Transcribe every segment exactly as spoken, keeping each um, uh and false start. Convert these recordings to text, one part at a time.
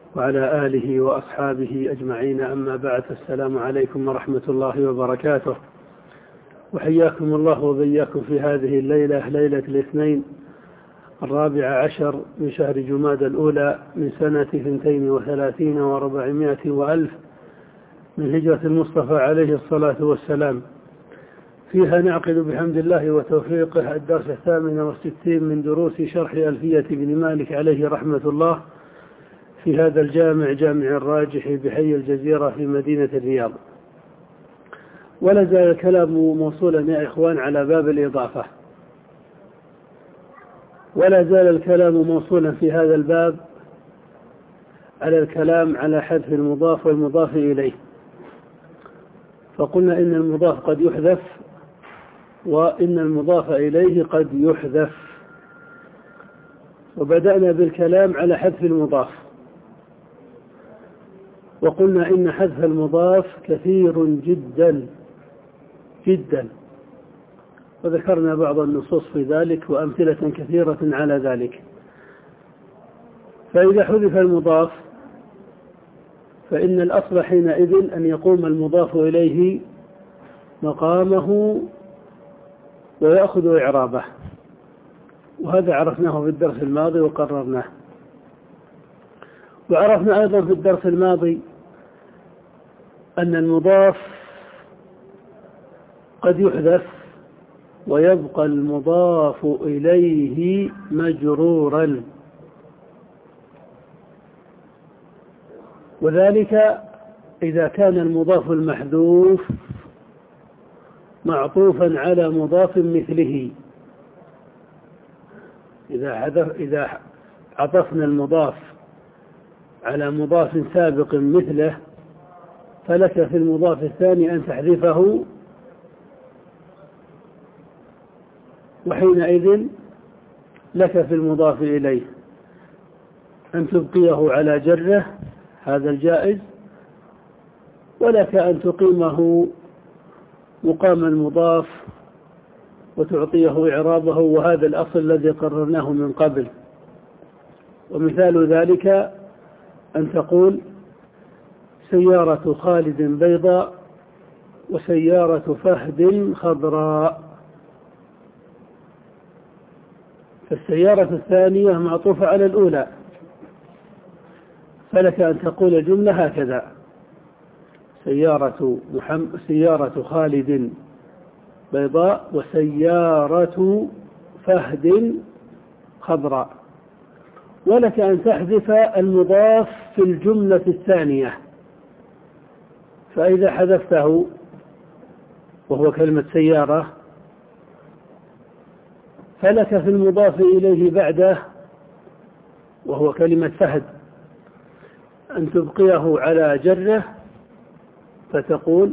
وعلى آله وأصحابه أجمعين، أما بعد. السلام عليكم ورحمة الله وبركاته، وحياكم الله وبياكم في هذه الليلة، ليلة الاثنين الرابع عشر من شهر جمادى الأولى من سنة اثنتين وثلاثين وأربعمائة وألف من هجرة المصطفى عليه الصلاة والسلام. فيها نعقد بحمد الله وتوفيقه الدرس الثامن والستين من دروس شرح ألفية بن مالك عليه رحمة الله في هذا الجامع، جامع الراجح بحي الجزيرة في مدينة الرياض. ولا زال الكلام موصولا يا إخوان على باب الإضافة، ولا زال الكلام موصولا في هذا الباب على الكلام على حذف المضاف والمضاف إليه. فقلنا إن المضاف قد يحذف وإن المضاف إليه قد يحذف، وبدأنا بالكلام على حذف المضاف، وقلنا إن حذف المضاف كثير جدا جدا، وذكرنا بعض النصوص في ذلك وأمثلة كثيرة على ذلك. فإذا حذف المضاف فإن الأصل حينئذ أن يقوم المضاف إليه مقامه ويأخذ إعرابه، وهذا عرفناه في الدرس الماضي وقررناه. وعرفنا أيضا في الدرس الماضي أن المضاف قد يحذف ويبقى المضاف إليه مجرورا، وذلك إذا كان المضاف المحذوف معطوفا على مضاف مثله. إذا حذف إذا عطفنا المضاف على مضاف سابق مثله فلك في المضاف الثاني أن تحذفه، وحينئذ لك في المضاف إليه أن تبقيه على جره، هذا الجائز، ولك أن تقيمه مقام المضاف وتعطيه إعرابه، وهذا الأصل الذي قررناه من قبل. ومثال ذلك أن تقول سيارة خالد بيضاء وسيارة فهد خضراء، فالسيارة الثانية معطوفة على الأولى، فلك أن تقول الجملة هكذا: سيارة محمد سيارة خالد بيضاء وسيارة فهد خضراء، ولك أن تحذف المضاف في الجملة الثانية. فإذا حذفته وهو كلمة سيارة فلك في المضاف إليه بعده وهو كلمة فهد أن تبقيه على جره، فتقول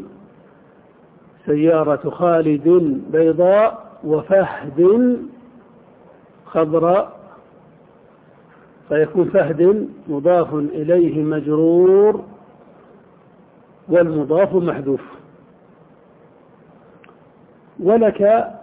سيارة خالد بيضاء وفهد خضراء، فيكون فهد مضاف إليه مجرور والمضاف محذوف. ولك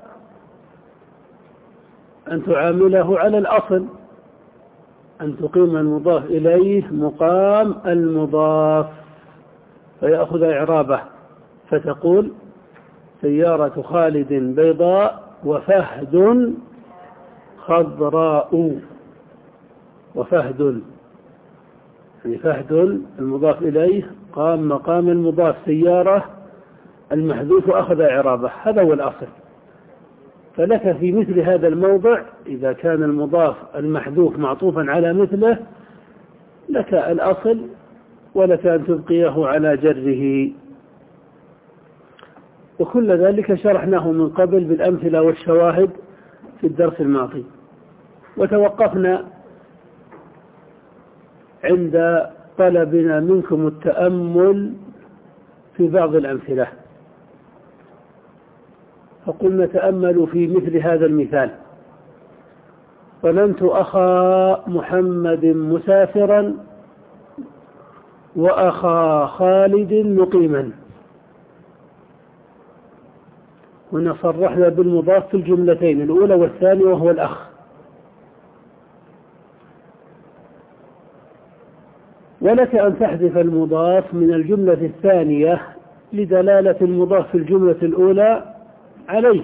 أن تعامله على الأصل، أن تقيم المضاف إليه مقام المضاف فيأخذ إعرابه، فتقول سيارة خالد بيضاء وفهد خضراء، وفهد يعني فهد المضاف إليه قام مقام المضاف، سيارة المحذوف أخذ إعرابه، هذا هو الأصل. فلك في مثل هذا الموضع إذا كان المضاف المحذوف معطوفا على مثله لك الأصل، ولك أن تبقيه على جره. وكل ذلك شرحناه من قبل بالأمثلة والشواهد في الدرس الماضي، وتوقفنا عند طلبنا منكم التأمل في بعض الأمثلة، فقلنا تأملوا في مثل هذا المثال: ظننت أخا محمد مسافرا وأخا خالد مقيما. هنا صرحنا بالمضاف في الجملتين الأولى والثانية وهو الأخ، ولك أن تحذف المضاف من الجملة الثانية لدلالة المضاف في الجملة الأولى عليه.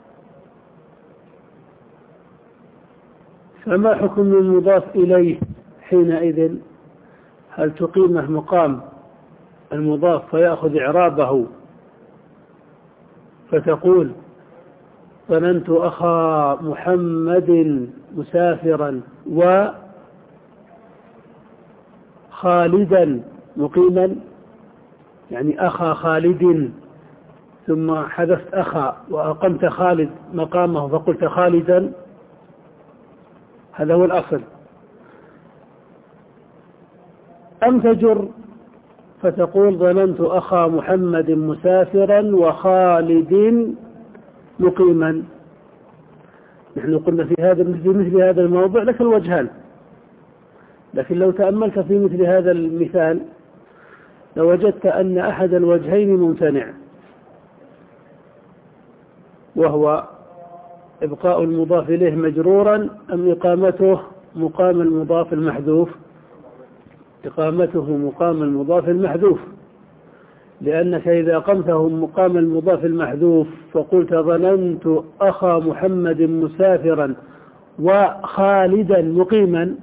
فما حكم المضاف إليه حينئذ؟ هل تقيمه مقام المضاف فيأخذ إعرابه فتقول ظننت أخا محمد مسافرا وخالدا مقيما، يعني أخا خالد ثم حذفت أخا وأقمت خالد مقامه فقلت خالدا، هذا هو الأصل. أم تجر فتقول ظننت أخا محمد مسافرا وخالد مقيما. نحن قلنا في هذا في مثل هذا الموضوع لك الوجهان، لكن لو تأملت في مثل هذا المثال لوجدت أن أحد الوجهين ممتنع، وهو إبقاء المضاف إليه مجرورا أم إقامته مقام المضاف المحذوف. إقامته مقام المضاف المحذوف، لأنك إذا أقمته مقام المضاف المحذوف فقلت ظننت أخا محمد مسافرا وخالدا مقيما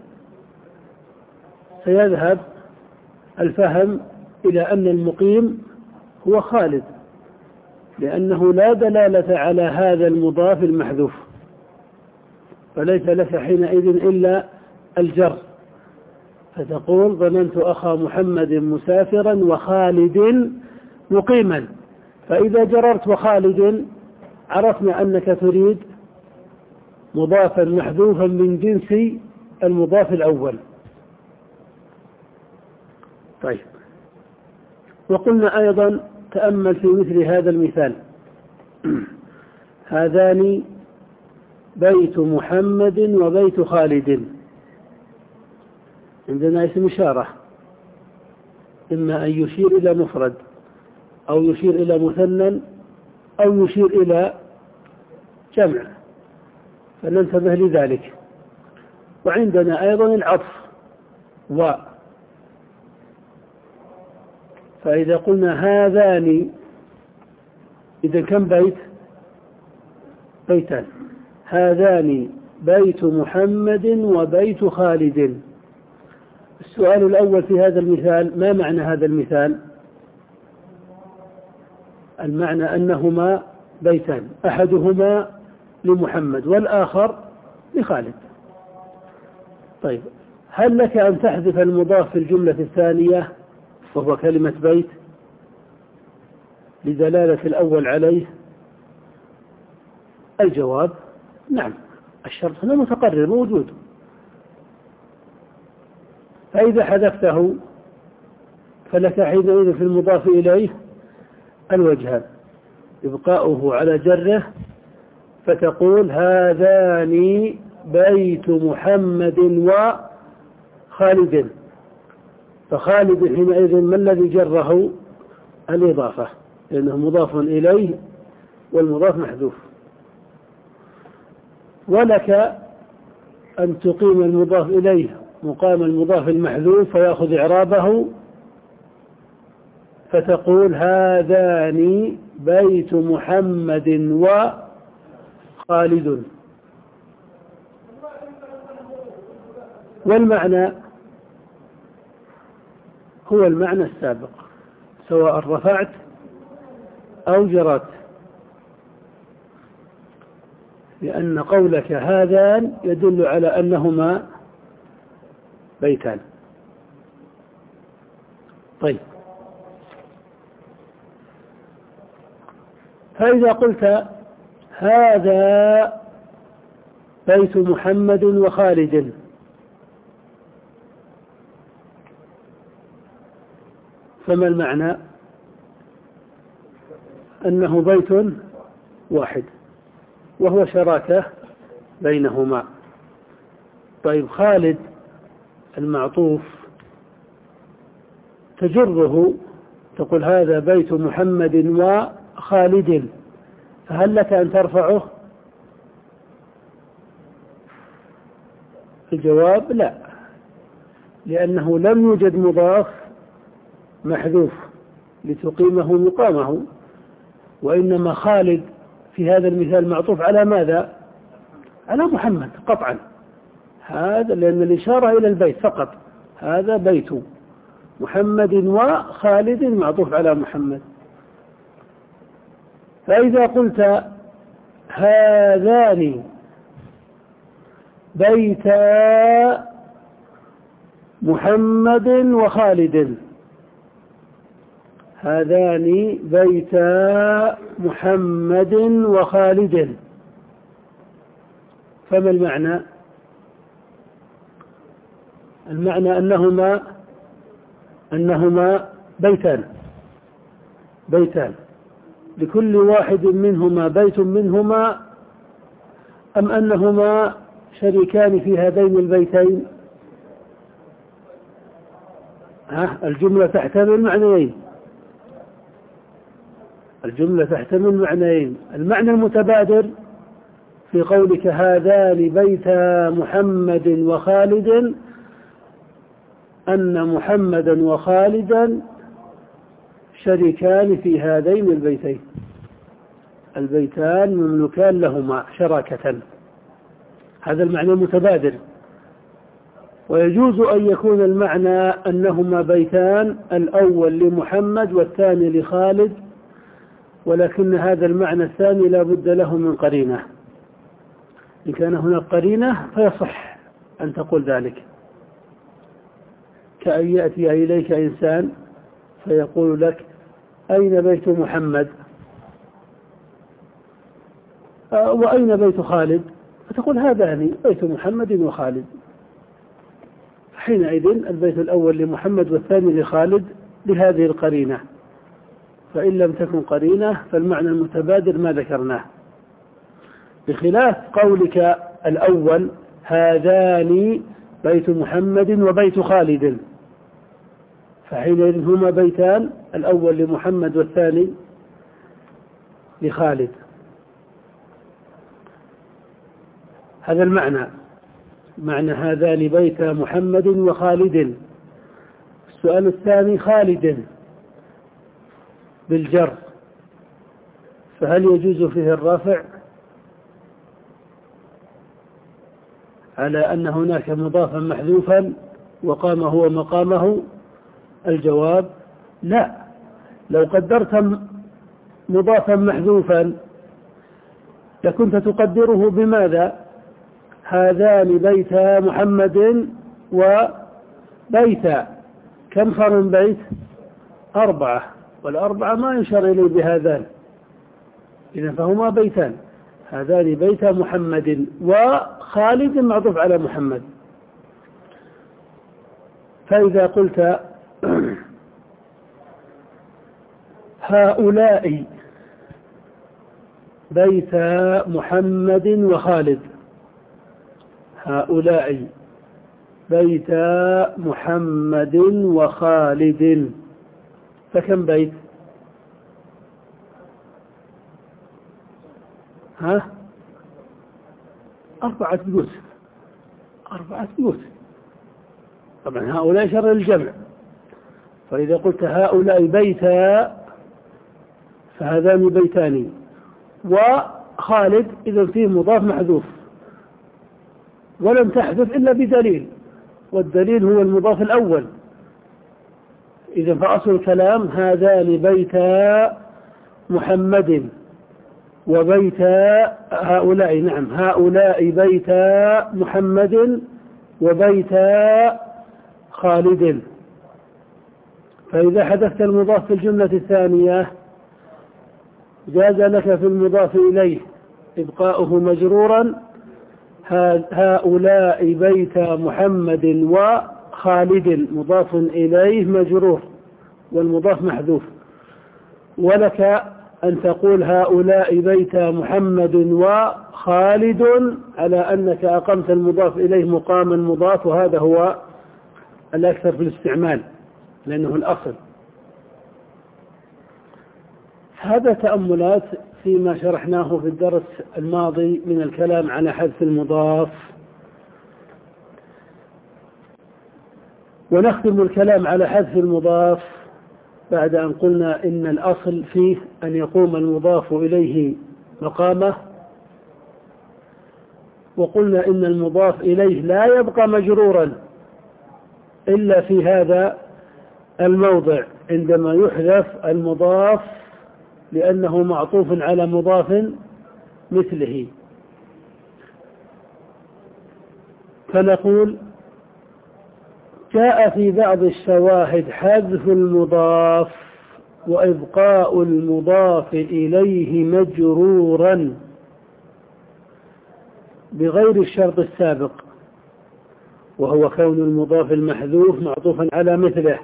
سيذهب الفهم إلى أن المقيم هو خالد، لأنه لا دلالة على هذا المضاف المحذوف، فليس لك حينئذ إلا الجر، فتقول ظننت أخا محمد مسافرا وخالد مقيما. فإذا جررت وخالد عرفنا أنك تريد مضافا محذوفا من جنس المضاف الأول. طيب، وقلنا أيضا تأمل في مثل هذا المثال: هذان بيت محمد وبيت خالد. عندنا اسم إشارة، إما أن يشير إلى مفرد أو يشير إلى مثنى أو يشير إلى جمع، فننتبه لذلك. وعندنا أيضا العطف و، فإذا قلنا هذان إذا كم بيت؟ بيتان. هذان بيت محمد وبيت خالد. السؤال الأول في هذا المثال: ما معنى هذا المثال؟ المعنى أنهما بيتان، أحدهما لمحمد والآخر لخالد. طيب، هل لك أن تحذف المضاف في الجملة الثانية وهو كلمة بيت لدلالة الأول عليه؟ الجواب نعم، الشرط هنا متقرر موجود. فإذا حذفته فلك حينئذ في المضاف إليه الوجهان: إبقاؤه على جره فتقول هذان بيت محمد وخالد، فخالد حينئذ ما الذي جره؟ الإضافة، لأنه مضاف إليه والمضاف محذوف. ولك أن تقيم المضاف إليه مقام المضاف المحذوف فيأخذ إعرابه فتقول هذان بيت محمد وخالد. والمعنى هو المعنى السابق سواء رفعت أو جرت، لأن قولك هذان يدل على أنهما بيتان. طيب، فإذا قلت هذا بيت محمد وخالد فما المعنى؟ أنه بيت واحد وهو شراكة بينهما. طيب، خالد المعطوف تجره تقول هذا بيت محمد وخالد، فهل لك أن ترفعه؟ الجواب لا، لأنه لم يوجد مضاف محذوف لتقيمه مقامه، وإنما خالد في هذا المثال معطوف على ماذا؟ على محمد قطعا، هذا لأن الإشارة إلى البيت فقط، هذا بيت محمد وخالد معطوف على محمد. فإذا قلت هذان بيتا محمد وخالد، هذان بيتا محمد وخالد، فما المعنى؟ المعنى أنهما أنهما بيتان بيتان لكل واحد منهما بيت منهما، أم أنهما شريكان في هذين البيتين؟ ها الجملة تحتمل معنيين، الجملة تحتمل معنيين. المعنى المتبادر في قولك هذان بيتا محمد وخالد أن محمدا وخالدا شريكان في هذين البيتين، البيتان مملوكان لهما شراكة، هذا المعنى المتبادر. ويجوز أن يكون المعنى أنهما بيتان، الأول لمحمد والثاني لخالد، ولكن هذا المعنى الثاني لا بد له من قرينة، إن كان هناك قرينة فيصح أن تقول ذلك، كأن يأتي إليك إنسان فيقول لك أين بيت محمد وأين بيت خالد، فتقول هذان بيت محمد وخالد، حينئذ البيت الأول لمحمد والثاني لخالد بهذه القرينة. فإن لم تكن قرينة فالمعنى المتبادر ما ذكرناه، بخلاف قولك الأول هذان بيت محمد وبيت خالد، فحينئذ هما بيتان، الأول لمحمد والثاني لخالد، هذا المعنى، معنى هذان بيت محمد وخالد. السؤال الثاني خالد بالجر، فهل يجوز فيه الرفع على أن هناك مضافا محذوفا وقام هو مقامه؟ الجواب لا. لو قدرت مضافا محذوفا لكنت تقدره بماذا؟ هذان بيتا محمد وبيتا، كم صار من بيت؟ أربعة، والأربعة ما يشار إليه بهذان، إذن فهما بيتان، هذان بيتا محمد وخالد معطوف على محمد. فإذا قلت هؤلاء بيتا محمد وخالد، هؤلاء بيتا محمد وخالد، فكم بيت؟ ها أربعة بيوت، أربعة بيوت، طبعا هؤلاء شر الجمع، فإذا قلت هؤلاء بيتا فهذان بيتان، وخالد إذا فيه مضاف محذوف، ولم تحذف إلا بدليل، والدليل هو المضاف الأول. إذا فأصل الكلام هذان بيتا محمد وبيتا هؤلاء، نعم هؤلاء بيتا محمد وبيتا خالد. فإذا حذفت المضاف في الجملة الثانية جاز لك في المضاف إليه إبقاؤه مجرورا، هؤلاء بيتا محمد وخالد مضاف إليه مجرور والمضاف محذوف، ولك أن تقول هؤلاء بيتا محمد وخالد على أنك أقمت المضاف إليه مقام المضاف، وهذا هو الأكثر في الاستعمال لأنه الأصل. هذا تأملات فيما شرحناه في الدرس الماضي من الكلام على حذف المضاف. ونختم الكلام على حذف المضاف بعد أن قلنا إن الأصل فيه أن يقوم المضاف إليه مقامه، وقلنا إن المضاف إليه لا يبقى مجرورا إلا في هذا الموضع عندما يحذف المضاف لأنه معطوف على مضاف مثله. فنقول جاء في بعض الشواهد حذف المضاف وإبقاء المضاف إليه مجرورا بغير الشرط السابق، وهو كون المضاف المحذوف معطوفا على مثله،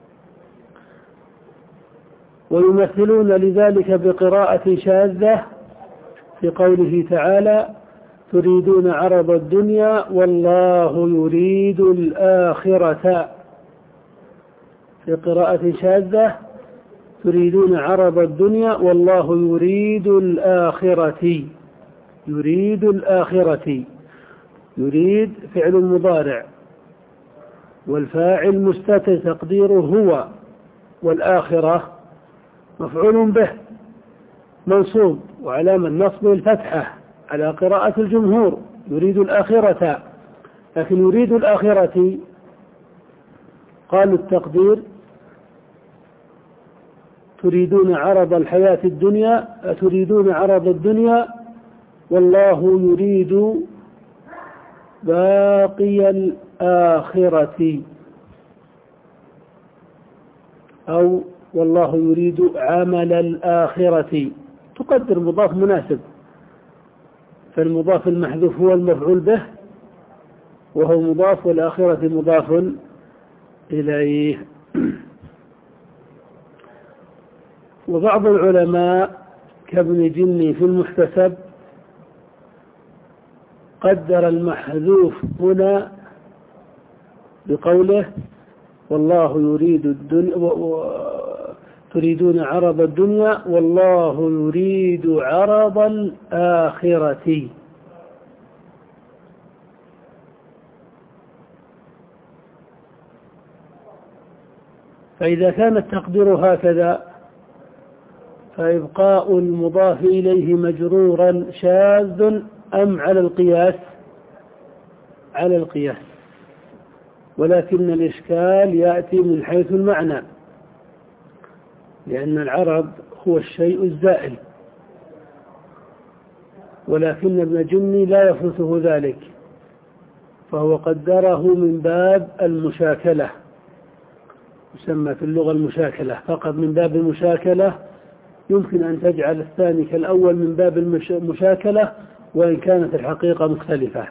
ويمثلون لذلك بقراءة شاذة في قوله تعالى تريدون عرض الدنيا والله يريد الآخرة. في قراءة شاذة تريدون عرض الدنيا والله يريد الآخرة. يريد الآخرة، يريد فعل مضارع والفاعل مستتر تقديره هو، والآخرة مفعول به منصوب وعلامة نصبه الفتحة على قراءة الجمهور، يريد الآخرة. لكن يريد الآخرة قالوا التقدير تريدون عرض الحياة الدنيا، تريدون عرض الدنيا والله يريد باقي الآخرة، أو والله يريد عمل الآخرة، تقدر مضاف مناسب. فالمضاف المحذوف هو المفعول به وهو مضاف، والآخرة مضاف إليه. وبعض العلماء كابن جني في المحتسب قدر المحذوف هنا بقوله والله يريد الدنيا تريدون عرض الدنيا والله يريد عرض الآخرة. فإذا كان التقدير هكذا فإبقاء المضاف إليه مجرورا شاذ أم على القياس؟ على القياس، ولكن الإشكال يأتي من حيث المعنى، لأن العرض هو الشيء الزائل، ولكن ابن جني لا يفوته ذلك، فهو قدره من باب المشاكلة، يسمى في اللغة المشاكلة، فقط من باب المشاكلة. يمكن أن تجعل الثاني كالأول من باب المشاكلة وإن كانت الحقيقة مختلفة.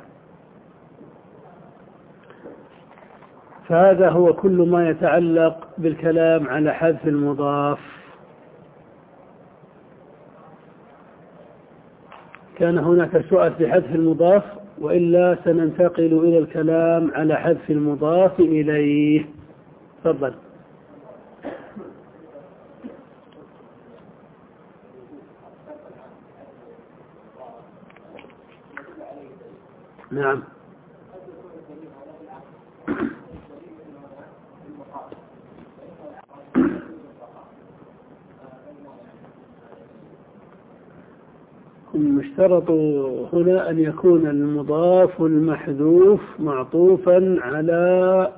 فهذا هو كل ما يتعلق بالكلام على حذف المضاف. كان هناك سؤال في حذف المضاف، وإلا سننتقل إلى الكلام على حذف المضاف إليه. تفضل. نعم. يشترط هنا أن يكون المضاف المحذوف معطوفا على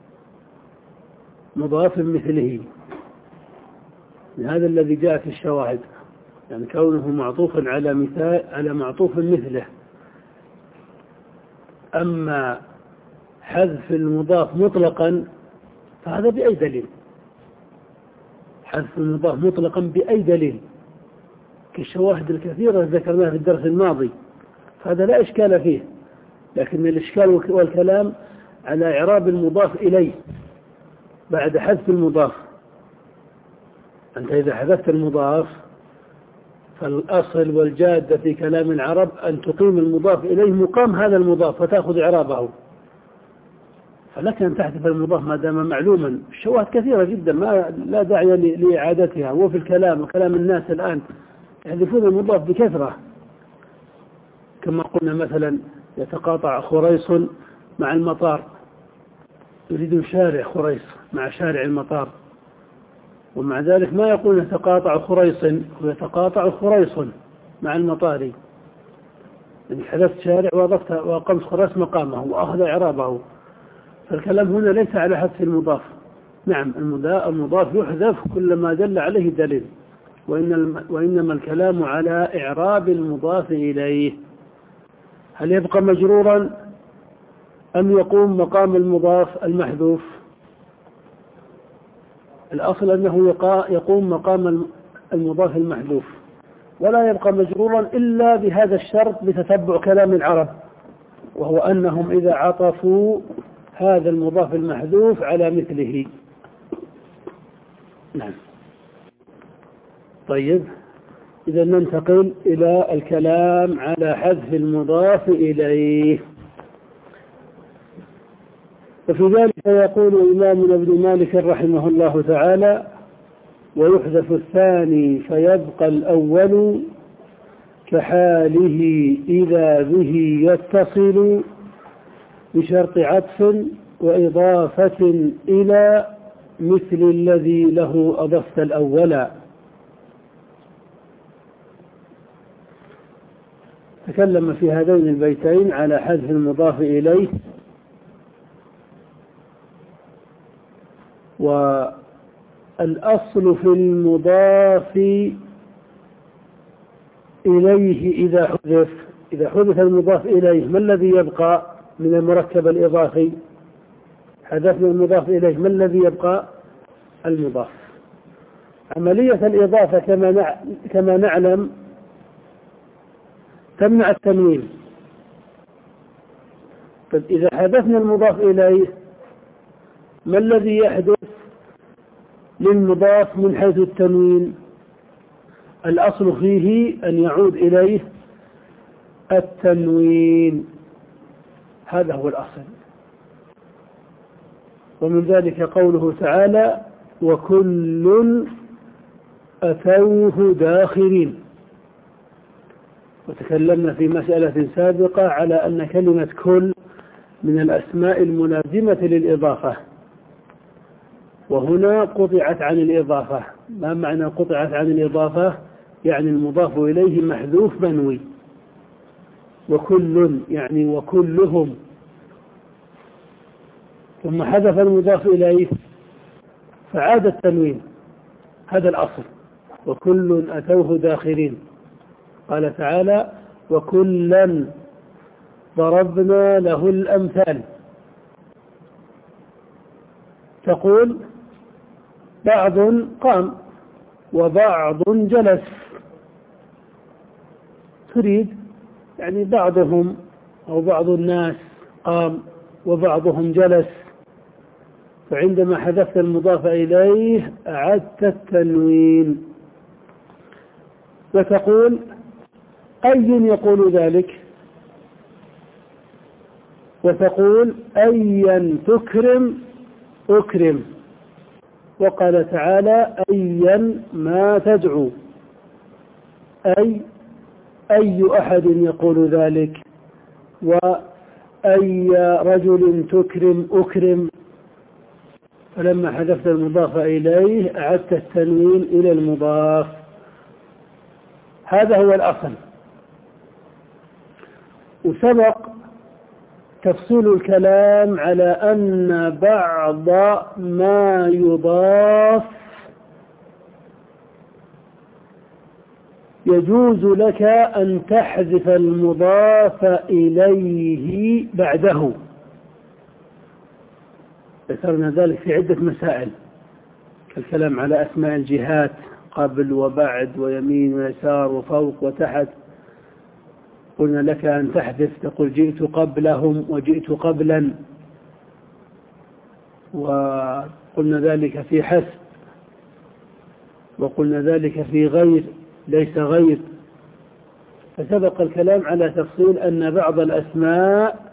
مضاف مثله، هذا الذي جاء في الشواهد، يعني كونه معطوفا على مثال على معطوف مثله. أما حذف المضاف مطلقا فهذا بأي دليل؟ حذف المضاف مطلقا بأي دليل؟ كالشواهد الكثيرة ذكرناها في الدرس الماضي، فهذا لا إشكال فيه، لكن الإشكال والكلام على إعراب المضاف إليه بعد حذف المضاف. أنت إذا حذفت المضاف فالأصل والجادة في كلام العرب أن تقيم المضاف إليه مقام هذا المضاف وتأخذ إعرابه، فلك أن تحذف المضاف ما دام معلوما. الشواهد كثيرة جدا ما لا داعي لإعادتها، وفي الكلام وكلام الناس الآن يحذفون المضاف بكثرة، كما قلنا مثلا يتقاطع خريص مع المطار، يريدون شارع خريص مع شارع المطار، ومع ذلك ما يقول يتقاطع خريص، ويتقاطع خريص مع المطار. يعني حذفت شارع وضفت وقمت خريص مقامه وأخذ إعرابه. فالكلام هنا ليس على حذف المضاف. نعم المضاف يحذف كلما دل عليه دليل، وإنما الكلام على إعراب المضاف إليه. هل يبقى مجرورا أم يقوم مقام المضاف المحذوف؟ الأصل أنه يقوم مقام المضاف المحذوف، ولا يبقى مجرورا إلا بهذا الشرط بتتبع كلام العرب، وهو أنهم إذا عطفوا هذا المضاف المحذوف على مثله. نعم. طيب، إذا ننتقل إلى الكلام على حذف المضاف إليه. وفي ذلك يقول إمامنا ابن مالك رحمه الله تعالى: ويحذف الثاني فيبقى الأول كحاله إذا به يتصل بشرط عطف وإضافة إلى مثل الذي له أضفت الأول. تكلم في هذين البيتين على حذف المضاف إليه، والأصل في المضاف إليه إذا حذف إذا حذف المضاف إليه ما الذي يبقى من المركب الإضافي؟ حذفنا المضاف إليه، ما الذي يبقى؟ المضاف. عملية الإضافة كما كما نعلم تمنع التنوين. طيب إذا حذفنا المضاف إليه ما الذي يحدث للمضاف من حيث التنوين؟ الأصل فيه أن يعود إليه التنوين، هذا هو الأصل. ومن ذلك قوله تعالى: وكل أتوه داخرين. وتكلمنا في مسألة سابقة على أن كلمة كل من الأسماء الملازمة للإضافة، وهنا قطعت عن الإضافة. ما معنى قطعت عن الإضافة؟ يعني المضاف إليه محذوف منوي. وكل يعني وكلهم، ثم حذف المضاف إليه فعاد التنوين، هذا الأصل. وكل أتوه داخرين. قال تعالى: وكلا ضربنا له الأمثال. تقول بعض قام وبعض جلس، تريد يعني بعضهم أو بعض الناس قام وبعضهم جلس. فعندما حذفت المضاف إليه أعدت التنوين. وتقول أي يقول ذلك، وتقول أيا تكرم أكرم. وقال تعالى: أيا ما تدعو، أي أي أحد يقول ذلك، وأي رجل تكرم أكرم. فلما حذفت المضاف إليه أعدت التنوين إلى المضاف، هذا هو الأصل. وسبق تفصيل الكلام على أن بعض ما يضاف يجوز لك أن تحذف المضاف إليه بعده. ذكرنا ذلك في عدة مسائل، كالكلام على أسماء الجهات: قبل وبعد ويمين ويسار وفوق وتحت. قلنا لك أن تحذف، تقول جئت قبلهم وجئت قبلا. وقلنا ذلك في حسب، وقلنا ذلك في غير ليس غير. فسبق الكلام على تفصيل أن بعض الأسماء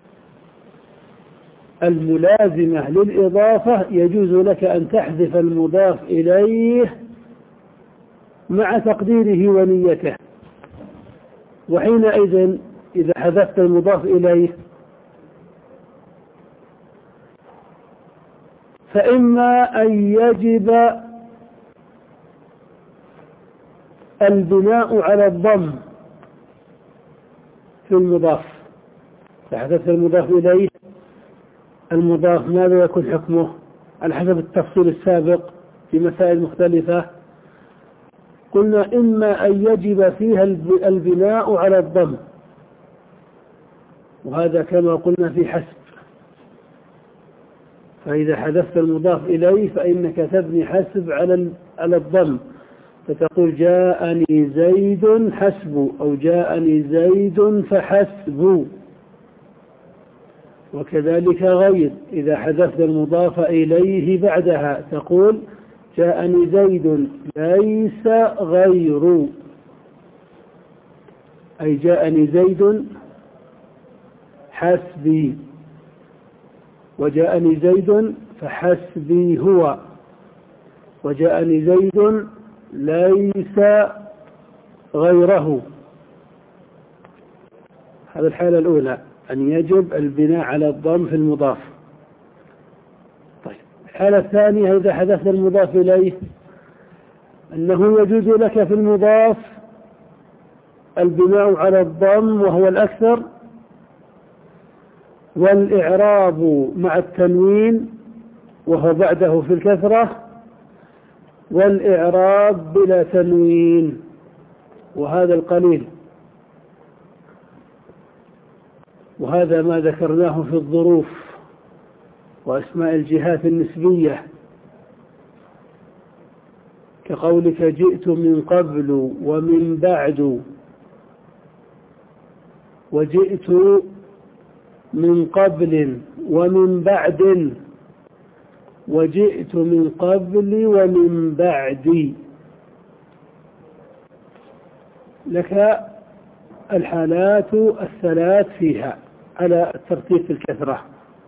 الملازمة للإضافة يجوز لك أن تحذف المضاف إليه مع تقديره ونيته. وحينئذ إذا حذفت المضاف إليه فإما أن يجب البناء على الضم في المضاف. فحدث المضاف إليه، المضاف ماذا يكون حكمه على حسب التفصيل السابق في مسائل مختلفة؟ قلنا إما أن يجب فيها البناء على الضم، وهذا كما قلنا في حسب. فإذا حذفت المضاف إليه فإنك تبني حسب على على الضم، فتقول جاءني زيد حسب، أو جاءني زيد فحسب. وكذلك غير، إذا حذفت المضاف إليه بعدها تقول جاءني زيد ليس غير، أي جاءني زيد حسبي، وجاءني زيد فحسبي هو، وجاءني زيد ليس غيره. هذه الحالة الأولى، أن يجب البناء على الضم في المضاف. طيب، الحالة الثانية إذا حدث المضاف إليه أنه يجوز لك في المضاف البناء على الضم وهو الأكثر، والإعراب مع التنوين وهو بعده في الكثرة، والإعراب بلا تنوين وهذا القليل. وهذا ما ذكرناه في الظروف وأسماء الجهات النسبية، كقولك جئت من قبل ومن بعد، وجئت من قبل ومن بعد، وجئت من قبل ومن بعد. لك الحالات الثلاث فيها على الترتيب في الكثرة.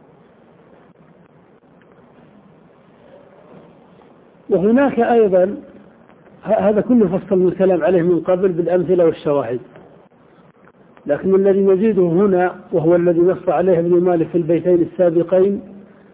وهناك أيضا، هذا كله فصل الكلام عليه من قبل بالأمثلة والشواهد، لكن الذي نزيده هنا وهو الذي نص عليه ابن مالك في البيتين السابقين،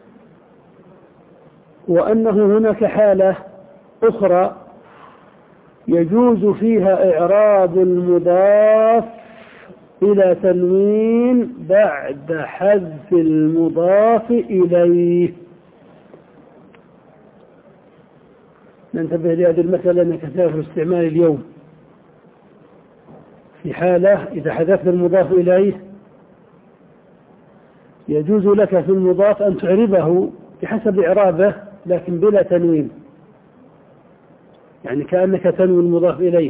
وأنه هناك حالة أخرى يجوز فيها إعراب المضاف إلى تنوين بعد حذف المضاف إليه. ننتبه لهذه المسألة أنها كثيرة في استعمال اليوم. في حالة إذا حذفت المضاف إليه يجوز لك في المضاف أن تعربه بحسب إعرابه لكن بلا تنوين، يعني كأنك تنوي المضاف إليه،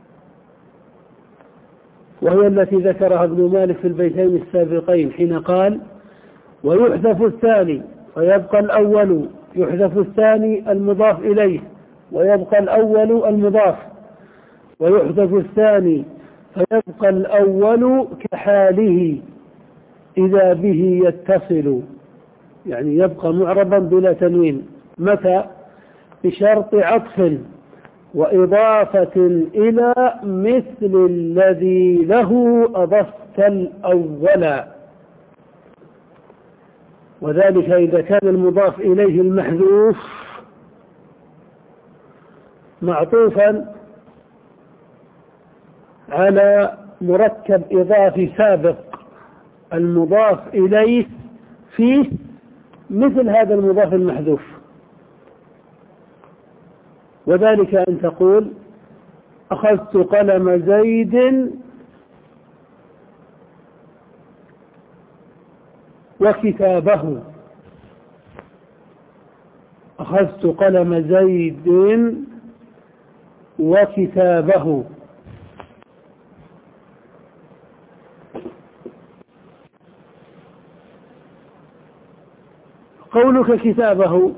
وهي التي ذكرها ابن مالك في البيتين السابقين حين قال ويحذف الثاني فيبقى الأول، يحذف الثاني المضاف إليه ويبقى الأول المضاف، ويحذف الثاني فيبقى الأول كحاله إذا به يتصل، يعني يبقى معربا بلا تنوين. متى؟ بشرط عطف وإضافة إلى مثل الذي له أضفت الأول، وذلك إذا كان المضاف إليه المحذوف معطوفا على مركب إضافي سابق المضاف إليه فيه مثل هذا المضاف المحذوف، وذلك أن تقول أخذت قلم زيد وكتابه، أخذت قلم زيد وكتابه. قولك كتابه،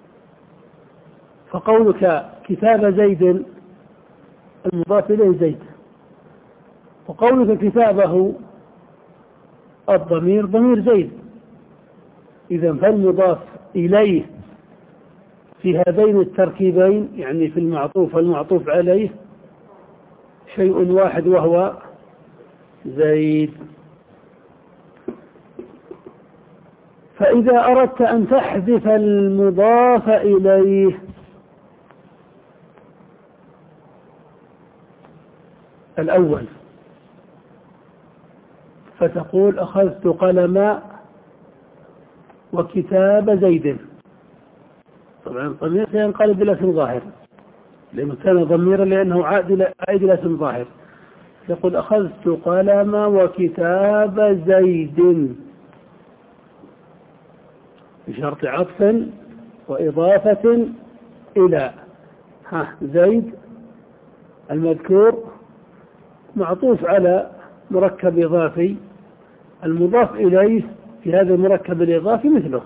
فقولك كتاب زيد المضاف إليه زيد، وقولك كتابه الضمير ضمير زيد. إذا فالمضاف إليه في هذين التركيبين، يعني في المعطوف والمعطوف عليه، شيء واحد وهو زيد. فإذا أردت أن تحذف المضاف إليه الأول فتقول أخذت قلم وكتاب زيد. طبعا الضمير سينقلب إلى اسم ظاهر لأنه كان ضميرا لأنه عائد إلى اسم ظاهر. يقول أخذت قلم وكتاب زيد بشرط عطف وإضافة إلى ها زيد المذكور معطوف على مركب إضافي المضاف إليه في هذا المركب الإضافي مثله.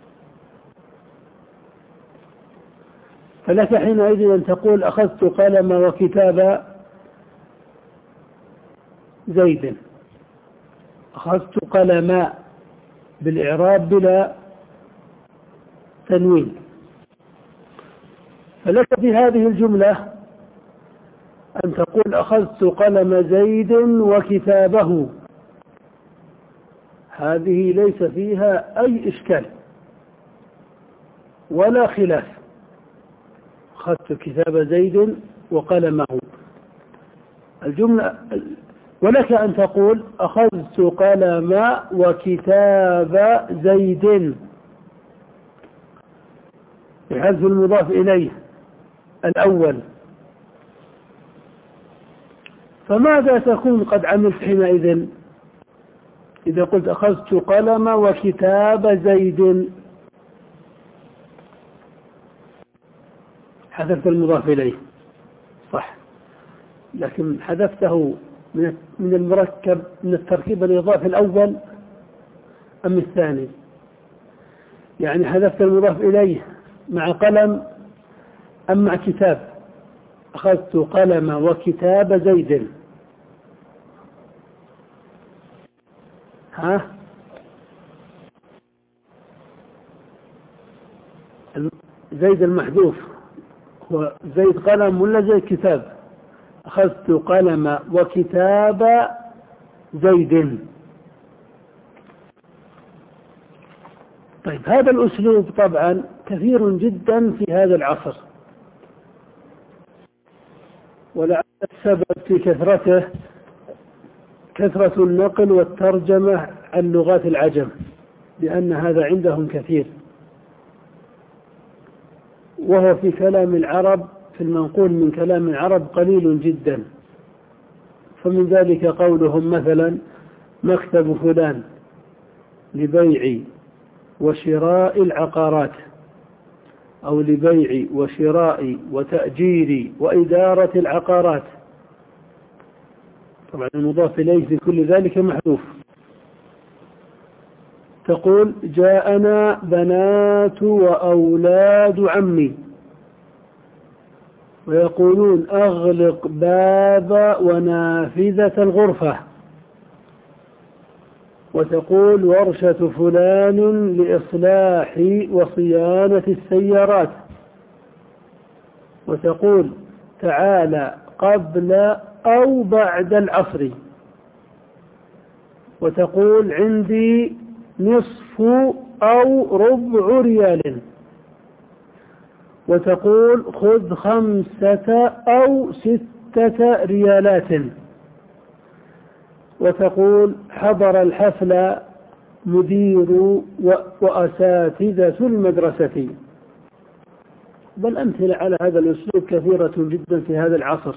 فلك حينئذ أن تقول أخذت قلم وكتاب زيد. أخذت قلم بالإعراب بلا تنوين. فلك في هذه الجملة أن تقول أخذت قلم زيد وكتابه. هذه ليس فيها أي إشكال ولا خلاف. أخذت كتاب زيد وقلمه الجملة. ولك أن تقول أخذت قلم وكتاب زيد بحذف المضاف إليه الأول. فماذا تكون قد عملت حينئذ إذا قلت أخذت قلم وكتاب زيد؟ حذفت المضاف إليه صح، لكن حذفته من المركب من التركيب الإضافي الأول أم الثاني؟ يعني حذفت المضاف إليه مع قلم أم مع كتاب؟ أخذت قلم وكتاب زيد. ها زيد المحذوف هو زيد قلم ولا زيد كتاب؟ أخذت قلم وكتاب زيد. طيب هذا الأسلوب طبعا كثير جدا في هذا العصر، ولعل السبب في كثرته كثرة النقل والترجمة عن لغات العجم، لأن هذا عندهم كثير، وهو في كلام العرب في المنقول من كلام العرب قليل جدا. فمن ذلك قولهم مثلا مكتب فلان لبيع وشراء العقارات، أو لبيع وشراء وتأجير وإدارة العقارات. طبعا المضاف إليه في كل ذلك محذوف. تقول جاءنا بنات وأولاد عمي، ويقولون أغلق باب ونافذة الغرفة. وتقول ورشة فلان لإصلاح وصيانة السيارات. وتقول تعالى قبل أو بعد العصر. وتقول عندي نصف أو ربع ريال. وتقول خذ خمسة أو ستة ريالات. وتقول حضر الحفل مدير وأساتذة المدرسة. بل أمثلة على هذا الأسلوب كثيرة جدا في هذا العصر.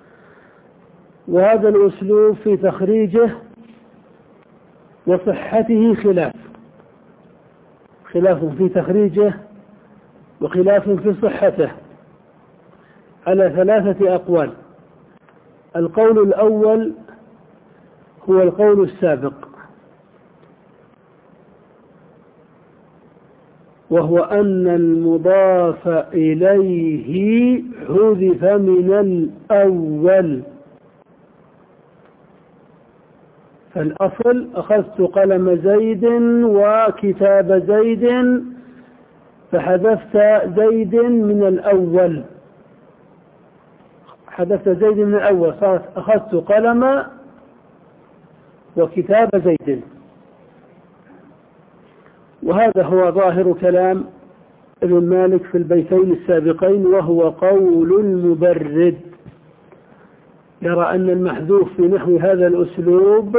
وهذا الأسلوب في تخريجه وصحته خلاف خلاف في تخريجه وخلاف في صحته على ثلاثة أقوال. القول الأول هو القول السابق، وهو أن المضاف إليه حذف من الأول. فالأصل أخذت قلم زيد وكتاب زيد، فحذفت زيد من الأول حذفت زيد من الأول صارت أخذت قلم وكتاب زيد. وهذا هو ظاهر كلام ابن مالك في البيتين السابقين، وهو قول المبرد، يرى أن المحذوف في نحو هذا الأسلوب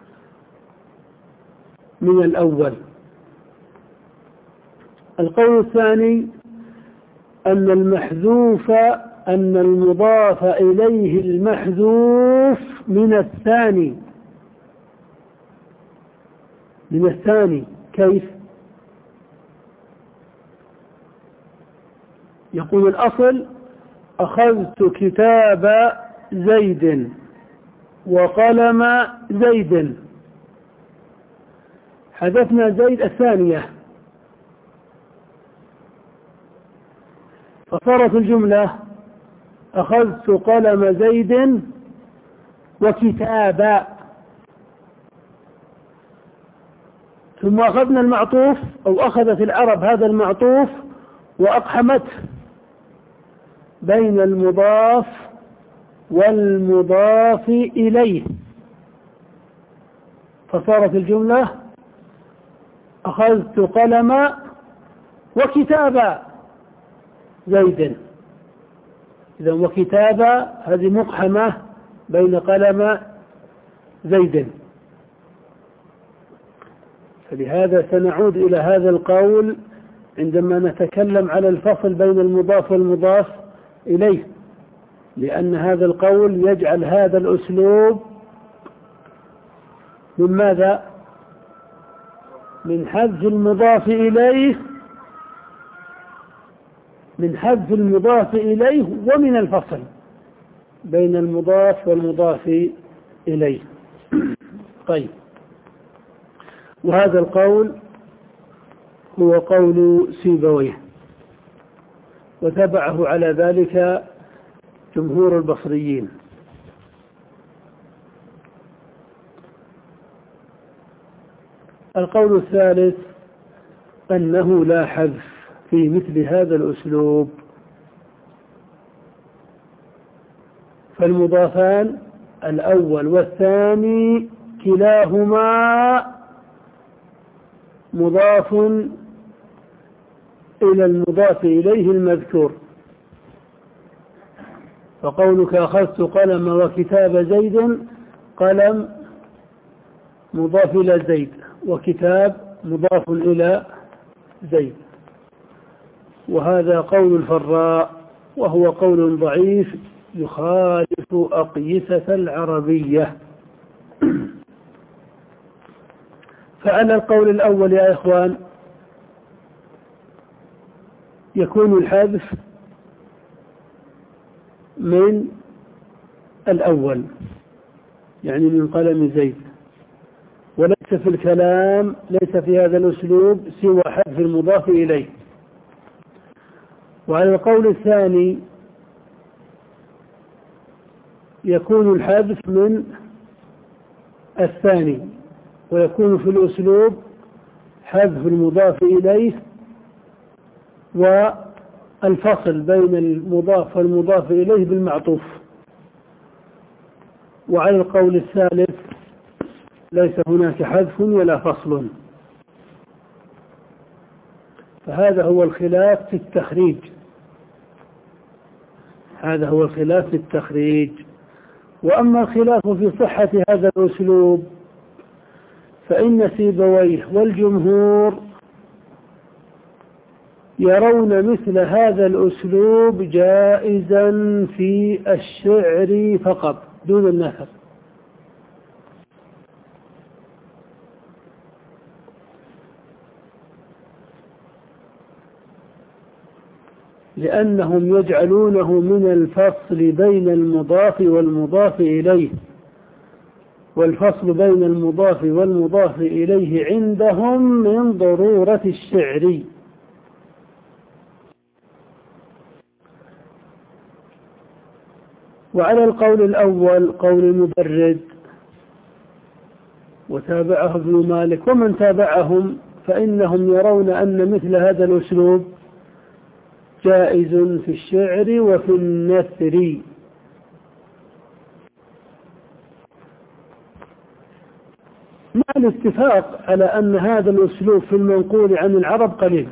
من الأول. القول الثاني أن المحذوف أن المضاف إليه المحذوف من الثاني من الثاني كيف؟ يقول الأصل: أخذت كتاب زيد وقلم زيد، حذفنا زيد الثانية، فصارت الجملة: أخذت قلم زيد وكتابا. ثم أخذنا المعطوف، أو أخذت العرب هذا المعطوف وأقحمته بين المضاف والمضاف إليه، فصارت الجملة: أخذت قلم وكتاب زيد. إذا وكتاب هذه مقحمة بين قلم زيد. فلهذا سنعود إلى هذا القول عندما نتكلم على الفصل بين المضاف والمضاف إليه، لأن هذا القول يجعل هذا الأسلوب من ماذا؟ من حذف المضاف إليه من حذف المضاف إليه ومن الفصل بين المضاف والمضاف إليه. طيب، وهذا القول هو قول سيبويه، وتبعه على ذلك جمهور البصريين. القول الثالث أنه لا حذف في مثل هذا الأسلوب، فالمضافان الأول والثاني كلاهما مضاف إلى المضاف إليه المذكور. فقولك أخذت قلم وكتاب زيد، قلم مضاف إلى زيد، وكتاب مضاف إلى زيد. وهذا قول الفراء، وهو قول ضعيف يخالف أقيسة العربية. فعلى القول الأول يا إخوان يكون الحذف من الأول، يعني من قلم زيد، وليس في الكلام، ليس في هذا الأسلوب سوى حذف المضاف إليه. وعلى القول الثاني يكون الحذف من الثاني، ويكون في الأسلوب حذف المضاف إليه والفصل بين المضاف والمضاف إليه بالمعطوف. وعلى القول الثالث ليس هناك حذف ولا فصل. فهذا هو الخلاف في التخريج هذا هو الخلاف في التخريج. وأما الخلاف في صحة هذا الأسلوب فإن سيبويه والجمهور يرون مثل هذا الأسلوب جائزا في الشعر فقط دون النثر، لأنهم يجعلونه من الفصل بين المضاف والمضاف إليه، والفصل بين المضاف والمضاف إليه عندهم من ضرورة الشعر. وعلى القول الأول قول المبرد وتابعه ابن مالك ومن تابعهم، فإنهم يرون أن مثل هذا الأسلوب جائز في الشعر وفي النثر. مع الاتفاق على أن هذا الأسلوب في المنقول عن العرب قليل.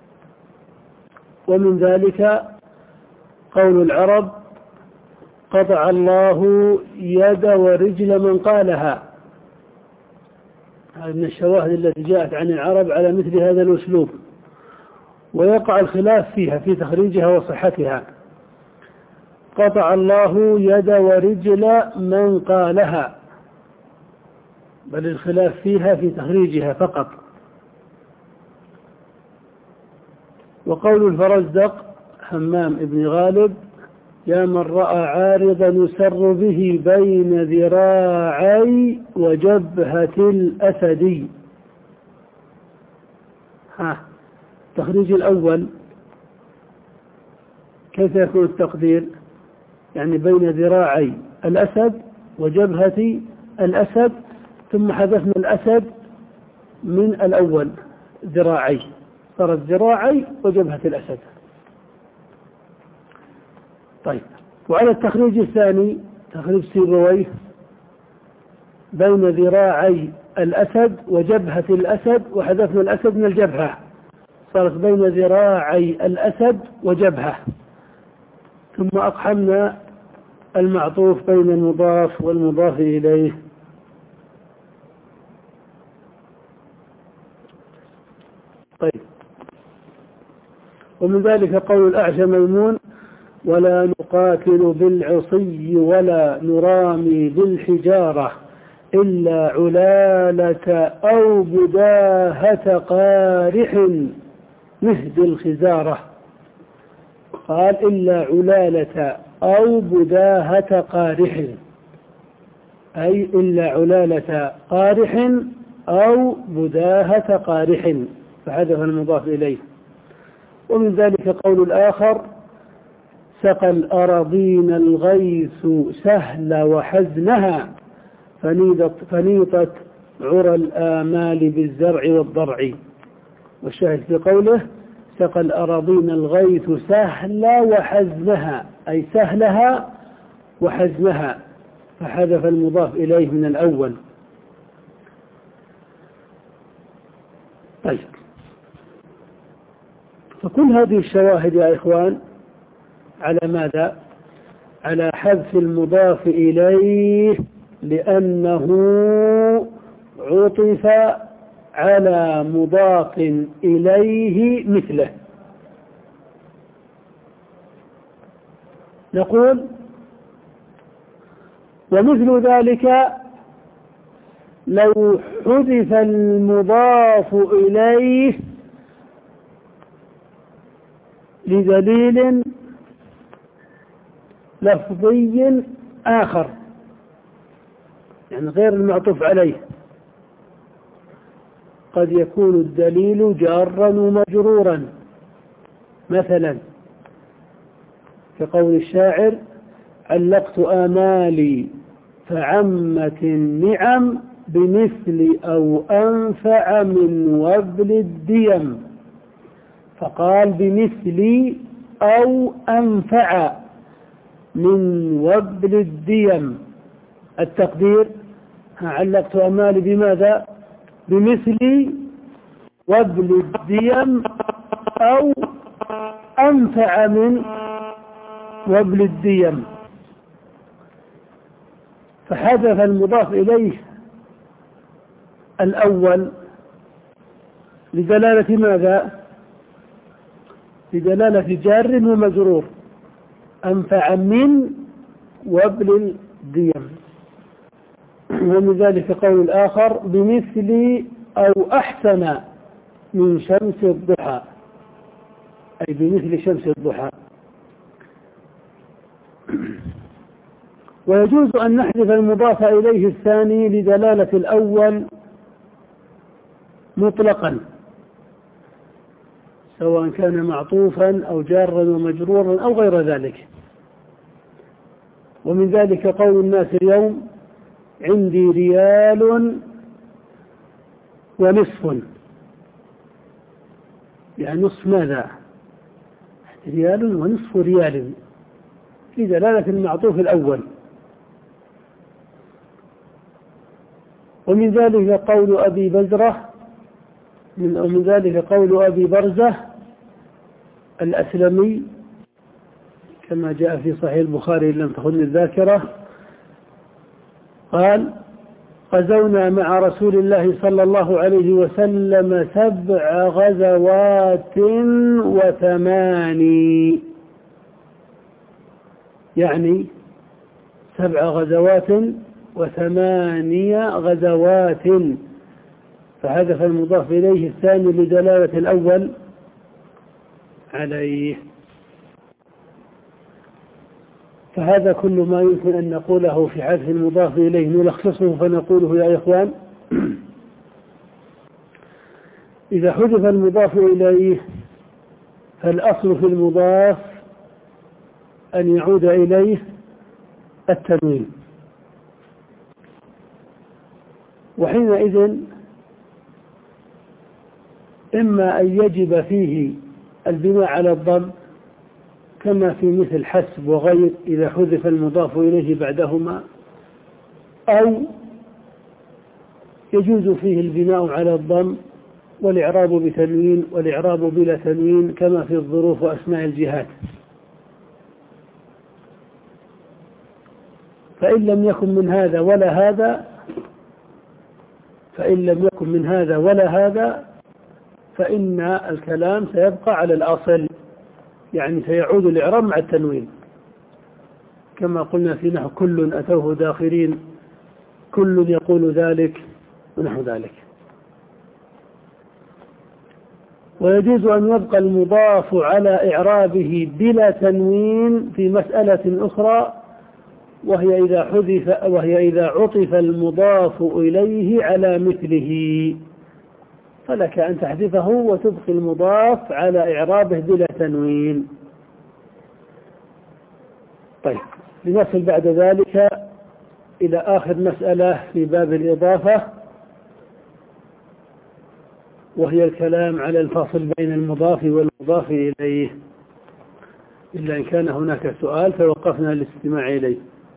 ومن ذلك قول العرب: قطع الله يد ورجل من قالها. هذه من الشواهد التي جاءت عن العرب على مثل هذا الأسلوب، ويقع الخلاف فيها في تخريجها وصحتها. قطع الله يد ورجل من قالها، بل الخلاف فيها في تخريجها فقط. وقول الفرزدق همام ابن غالب: يا من رأى عارضا يسر به بين ذراعي وجبهة الأسد. ها التخريج الأول كيف يكون التقدير؟ يعني بين ذراعي الأسد وجبهة الأسد، ثم حذفنا الأسد من الأول ذراعي، صارت ذراعي وجبهة الأسد. طيب، وعلى التخريج الثاني تخريج سيبويه: بين ذراعي الأسد وجبهة الأسد، وحذفنا الأسد من الجبهة، صارت بين ذراعي الأسد وجبهة، ثم أقحمنا المعطوف بين المضاف والمضاف إليه. طيب، ومن ذلك قول الأعشى ميمون: ولا نقاتل بالعصي ولا نرامي بالحجارة إلا علالة أو بداهة قارح مهد الخزارة. قال: إلا علالة أو بداهة قارح، أي إلا علالة قارح أو بداهة قارح، فحذف المضاف إليه. ومن ذلك قول الآخر: سقى الأراضين الغيث سهل وحزنها فنيطت عرى الآمال بالزرع والضرع. والشاهد في قوله: سقى الأراضين الغيث سهل وحزنها، أي سهلها وحزنها، فحذف المضاف إليه من الأول. طيب، فكل هذه الشواهد يا إخوان على ماذا؟ على حذف المضاف إليه، لأنه عطف على مضاف إليه مثله. نقول: ومثل ذلك لو حذف المضاف إليه لدليل لفظي آخر، يعني غير المعطوف عليه. قد يكون الدليل جارا ومجرورا، مثلا كقول الشاعر: علقت آمالي فعمت النعم بمثل أو أنفع من وبل الديم. فقال: بمثل أو أنفع من وبل الديم. التقدير: علقت أمالي بماذا؟ بمثل وبل الديم أو أنفع من وبل الديم. فحذف المضاف إليه الأول لدلالة ماذا؟ لدلالة جار ومجرور، أنفع من وبل الديم. ومن ذلك قول الآخر: بمثل أو أحسن من شمس الضحى، أي بمثل شمس الضحى. ويجوز أن نحذف المضاف إليه الثاني لدلالة الأول مطلقا، سواء كان معطوفا أو جارا ومجرورا أو غير ذلك. ومن ذلك قول الناس اليوم: عندي ريال ونصف، يعني نصف ماذا؟ ريال ونصف ريال، في دلالة المعطوف الأول. ومن ذلك قول أبي بزرة ومن ذلك قول أبي برزة الأسلمي كما جاء في صحيح البخاري لم تخن الذاكرة قال: غزونا مع رسول الله صلى الله عليه وسلم سبع غزوات وثماني، يعني سبع غزوات وثمانية غزوات، فحذف المضاف إليه الثاني لدلالة الأول عليه. فهذا كل ما يمكن أن نقوله في حذف المضاف إليه، نلخصه فنقوله يا إخوان: إذا حذف المضاف إليه فالأصل في المضاف أن يعود إليه التنوين، وحينئذ إما أن يجب فيه البناء على الضم كما في مثل حسب وغير إذا حذف المضاف إليه بعدهما، أو يجوز فيه البناء على الضم والإعراب بتنوين والإعراب بلا تنوين كما في الظروف وأسماء الجهات. فإن لم يكن من هذا ولا هذا فإن لم يكن من هذا ولا هذا فإن الكلام سيبقى على الأصل، يعني سيعود الإعراب مع التنوين، كما قلنا في نحو كل أتوه داخرين، كل يقول ذلك ونحو ذلك. ويجوز أن يبقى المضاف على إعرابه بلا تنوين في مسألة أخرى، وهي إذا حذف وهي إذا عطف المضاف إليه على مثله، فلك أن تحذفه وتبقي المضاف على إعرابه بلا تنوين. طيب، لنصل بعد ذلك إلى آخر مسألة في باب الإضافة، وهي الكلام على الفصل بين المضاف والمضاف إليه، إلا إن كان هناك سؤال فوقفنا الاستماع إليه.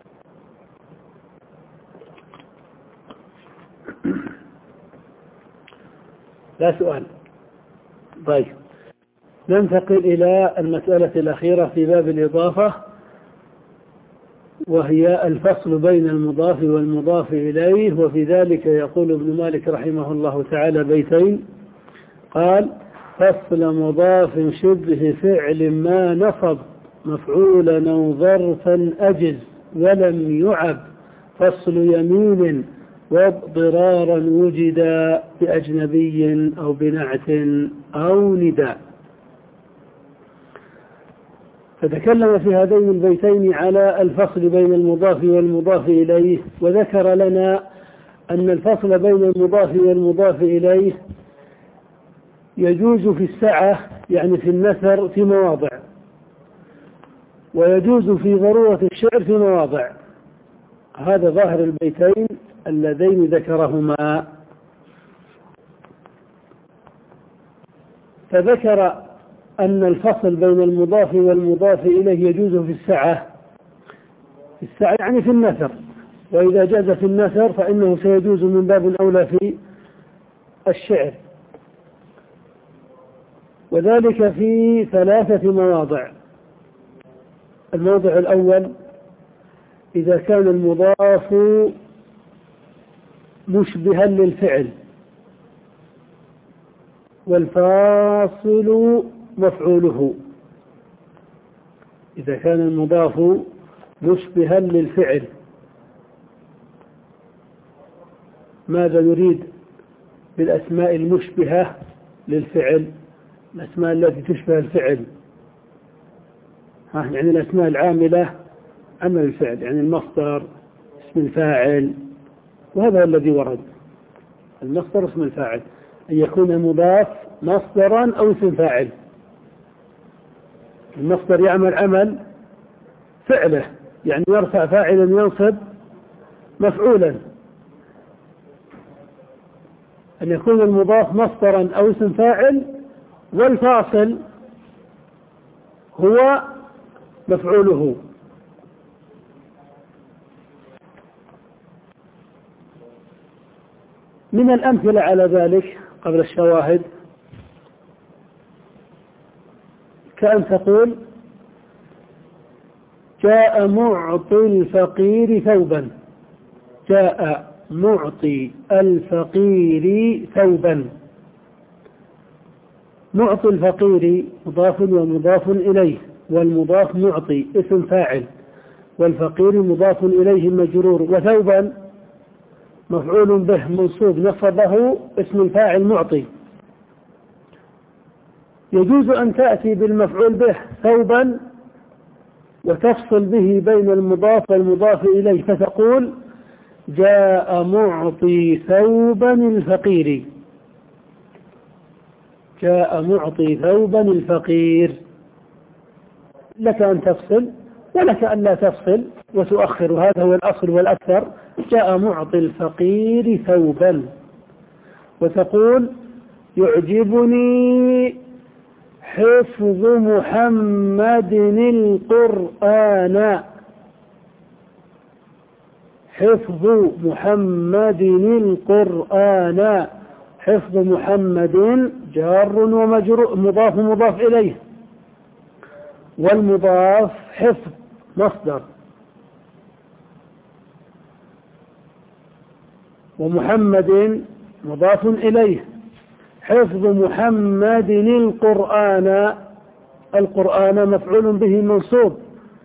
لا سؤال. طيب، ننتقل إلى المسألة الأخيرة في باب الإضافة، وهي الفصل بين المضاف والمضاف إليه. وفي ذلك يقول ابن مالك رحمه الله تعالى بيتين، قال: فصل مضاف شبه فعل ما نصب مفعولا أو ظرفا أجز ولم يعب فصل يمين واضطرارا وجدا بأجنبي أو بنعت أو نداء. فتكلم في هذين البيتين على الفصل بين المضاف والمضاف إليه، وذكر لنا أن الفصل بين المضاف والمضاف إليه يجوز في السعة، يعني في النثر، في مواضع، ويجوز في ضرورة الشعر في مواضع. هذا ظاهر البيتين اللذين ذكرهما. فذكر أن الفصل بين المضاف والمضاف إليه يجوز في السعة، في السعة يعني في النثر، وإذا جاز في النثر فإنه سيجوز من باب أولى في الشعر، وذلك في ثلاثة مواضع. الموضع الأول: إذا كان المضاف مشبها للفعل والفاصل مفعوله. إذا كان المضاف مشبها للفعل، ماذا نريد بالأسماء المشبهة للفعل؟ الأسماء التي تشبه الفعل، ها يعني الأسماء العاملة عمل الفعل، يعني المصدر، اسم الفاعل، وهذا الذي ورد. المصدر اسم الفاعل، أن يكون مضاف مصدرا أو اسم فاعل. المصدر يعمل عمل فعله، يعني يرفع فاعلا ينصب مفعولا. أن يكون المضاف مصدرا أو اسم فاعل، والفاصل هو مفعوله. من الأمثلة على ذلك قبل الشواهد كأن تقول جاء معطي الفقير ثوبا، جاء معطي الفقير ثوبا. معطي الفقير مضاف ومضاف إليه، والمضاف معطي اسم فاعل، والفقير مضاف إليه مجرور، وثوبا مفعول به منصوب نصبه اسم الفاعل معطي. يجوز أن تأتي بالمفعول به ثوبا وتفصل به بين المضاف والمضاف إليه، فتقول جاء معطي ثوبا الفقير، جاء معطي ثوبا الفقير. لك أن تفصل ولك أن لا تفصل وتؤخر، هذا هو الأصل والأكثر. جاء معطي الفقير ثوبا، وتقول يعجبني حفظ محمد القرآن، حفظ محمد القرآن. حفظ محمد جار ومجرور مضاف مضاف إليه، والمضاف حفظ مصدر، ومحمد مضاف إليه. حفظ محمد القرآن، القرآن مفعول به منصوب،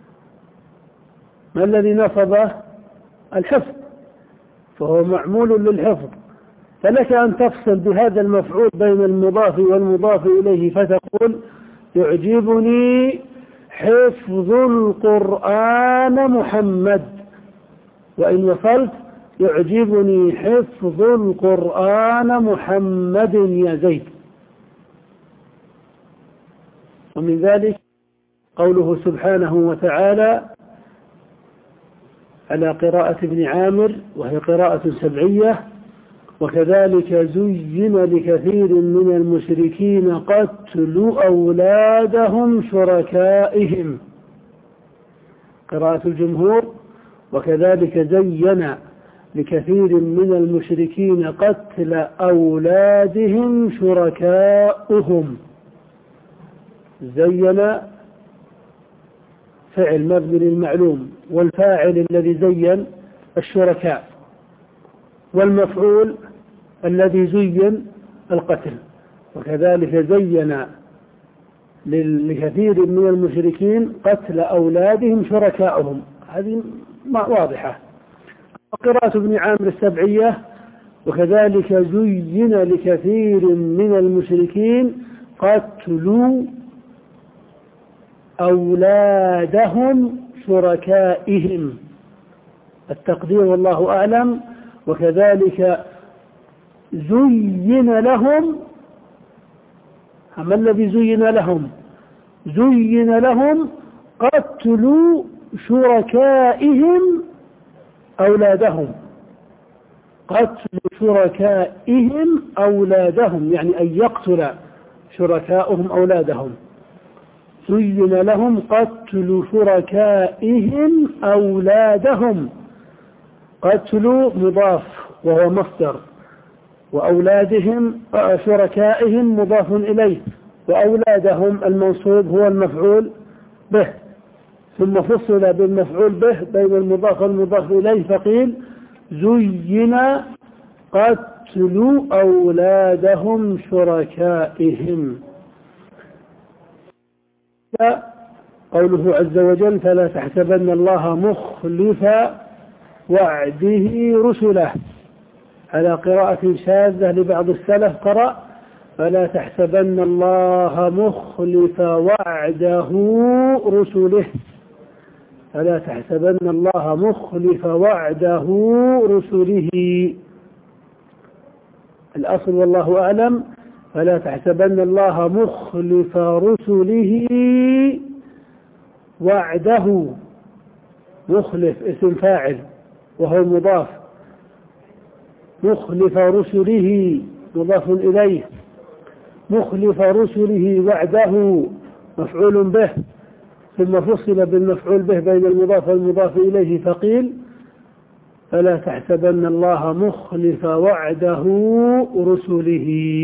ما الذي نصبه؟ الحفظ، فهو معمول للحفظ. فلك أن تفصل بهذا المفعول بين المضاف والمضاف إليه، فتقول يعجبني حفظ القرآن محمد، وإن وصلت يعجبني حفظ القرآن محمد يا زيد. ومن ذلك قوله سبحانه وتعالى على قراءة ابن عامر وهي قراءة سبعية: وكذلك زين لكثير من المشركين قتل أولادهم شركائهم. قراءة الجمهور: وكذلك زين لكثير من المشركين قتل أولادهم شركاؤهم. زين فعل مبني للمعلوم، والفاعل الذي زين الشركاء، والمفعول الذي زين القتل. وكذلك زين لكثير من المشركين قتل أولادهم شركاؤهم، هذه واضحة. قراءة ابن عامر السبعية: وكذلك زين لكثير من المشركين قتلوا أولادهم شركائهم. التقدير والله أعلم: وكذلك زين لهم. ما الذي زين لهم؟ زين لهم قتلوا شركائهم أولادهم، قتل شركائهم أولادهم، يعني أن يقتل شركائهم أولادهم. زين لهم قتل شركائهم أولادهم. قتل مضاف وهو مصدر، وأولادهم شركائهم مضاف إليه، وأولادهم المنصوب هو المفعول به، ثم فصل بالمفعول به بين المضاف والمضاف إليه، فقيل زين قتل أولادهم شركائهم. قوله عز وجل: فلا تحسبن الله مخلف وعده رسله. على قراءة شاذة لبعض السلف قرأ: فلا تحسبن الله مخلف وعده رسله. فلا تحسبن الله مخلف وعده رسله. الأصل والله أعلم: فلا تحسبن الله مخلف رسله وعده. مخلف اسم فاعل وهو مضاف، مخلف رسله مضاف إليه، مخلف رسله وعده مفعول به، ثم فصل بالمفعول به بين المضاف والمضاف إليه، فقيل فلا تحسبن الله مخلف وعده رسله.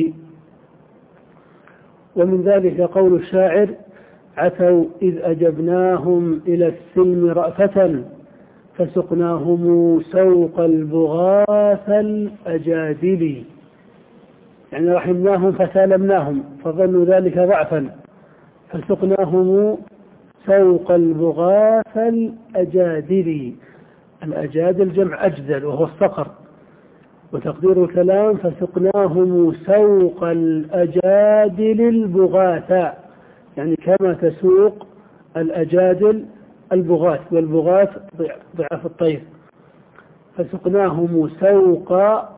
ومن ذلك قول الشاعر: عتوا إذ أجبناهم إلى السلم رأفة فسقناهم سوق البغاث الأجادل. يعني رحمناهم فسالمناهم فظنوا ذلك ضعفا، فسقناهم سوق البغاث الأجادل. الأجادل جمع أجدل وهو الصقر، وتقدير الكلام: فسقناهم سوق الأجادل البغاثاء، يعني كما تسوق الأجادل البغاث، والبغاث ضعف الطير. فسقناهم سوق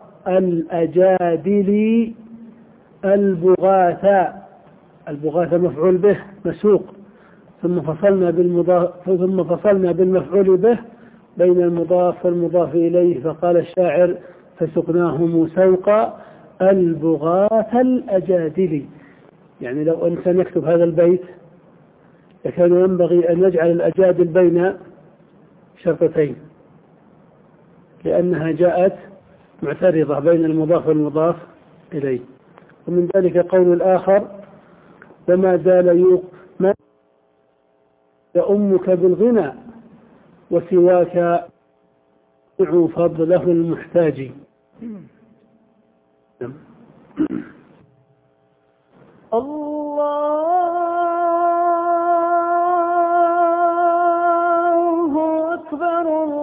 الأجادل البغاثاء، البغاث مفعول به مسوق، ثم فصلنا بالمضاف ثم فصلنا بالمفعول به بين المضاف والمضاف إليه، فقال الشاعر: فسقناهم سوق البغاث الأجادل. يعني لو أنت نكتب هذا البيت لكان ينبغي أن نجعل الأجادل بين شرطتين، لأنها جاءت معترضة بين المضاف والمضاف إليه. ومن ذلك قول الآخر: وما زال يؤمن أمك بالغنى وسواك فضله المحتاج. الله أكبر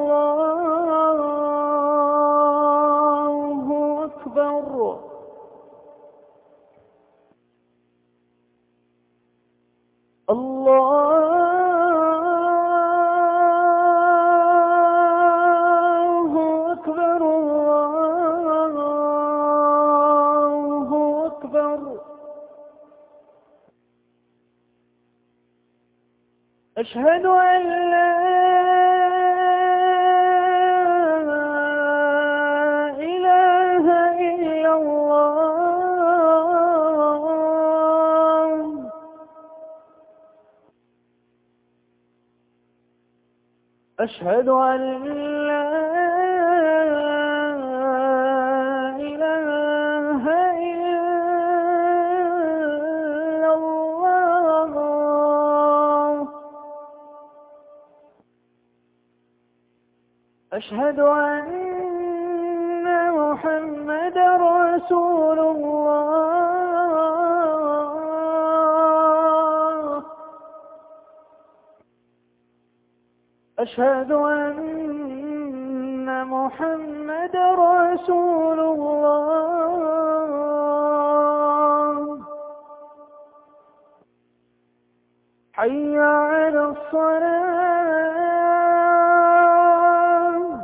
الله أكبر. الله أكبر الله أكبر. أشهد أن لا إله إلا الله. أشهد أن لا إله إلا الله. أشهد أن محمدا رسول الله. أشهد أن محمدا رسول الله. حي على الصلاة،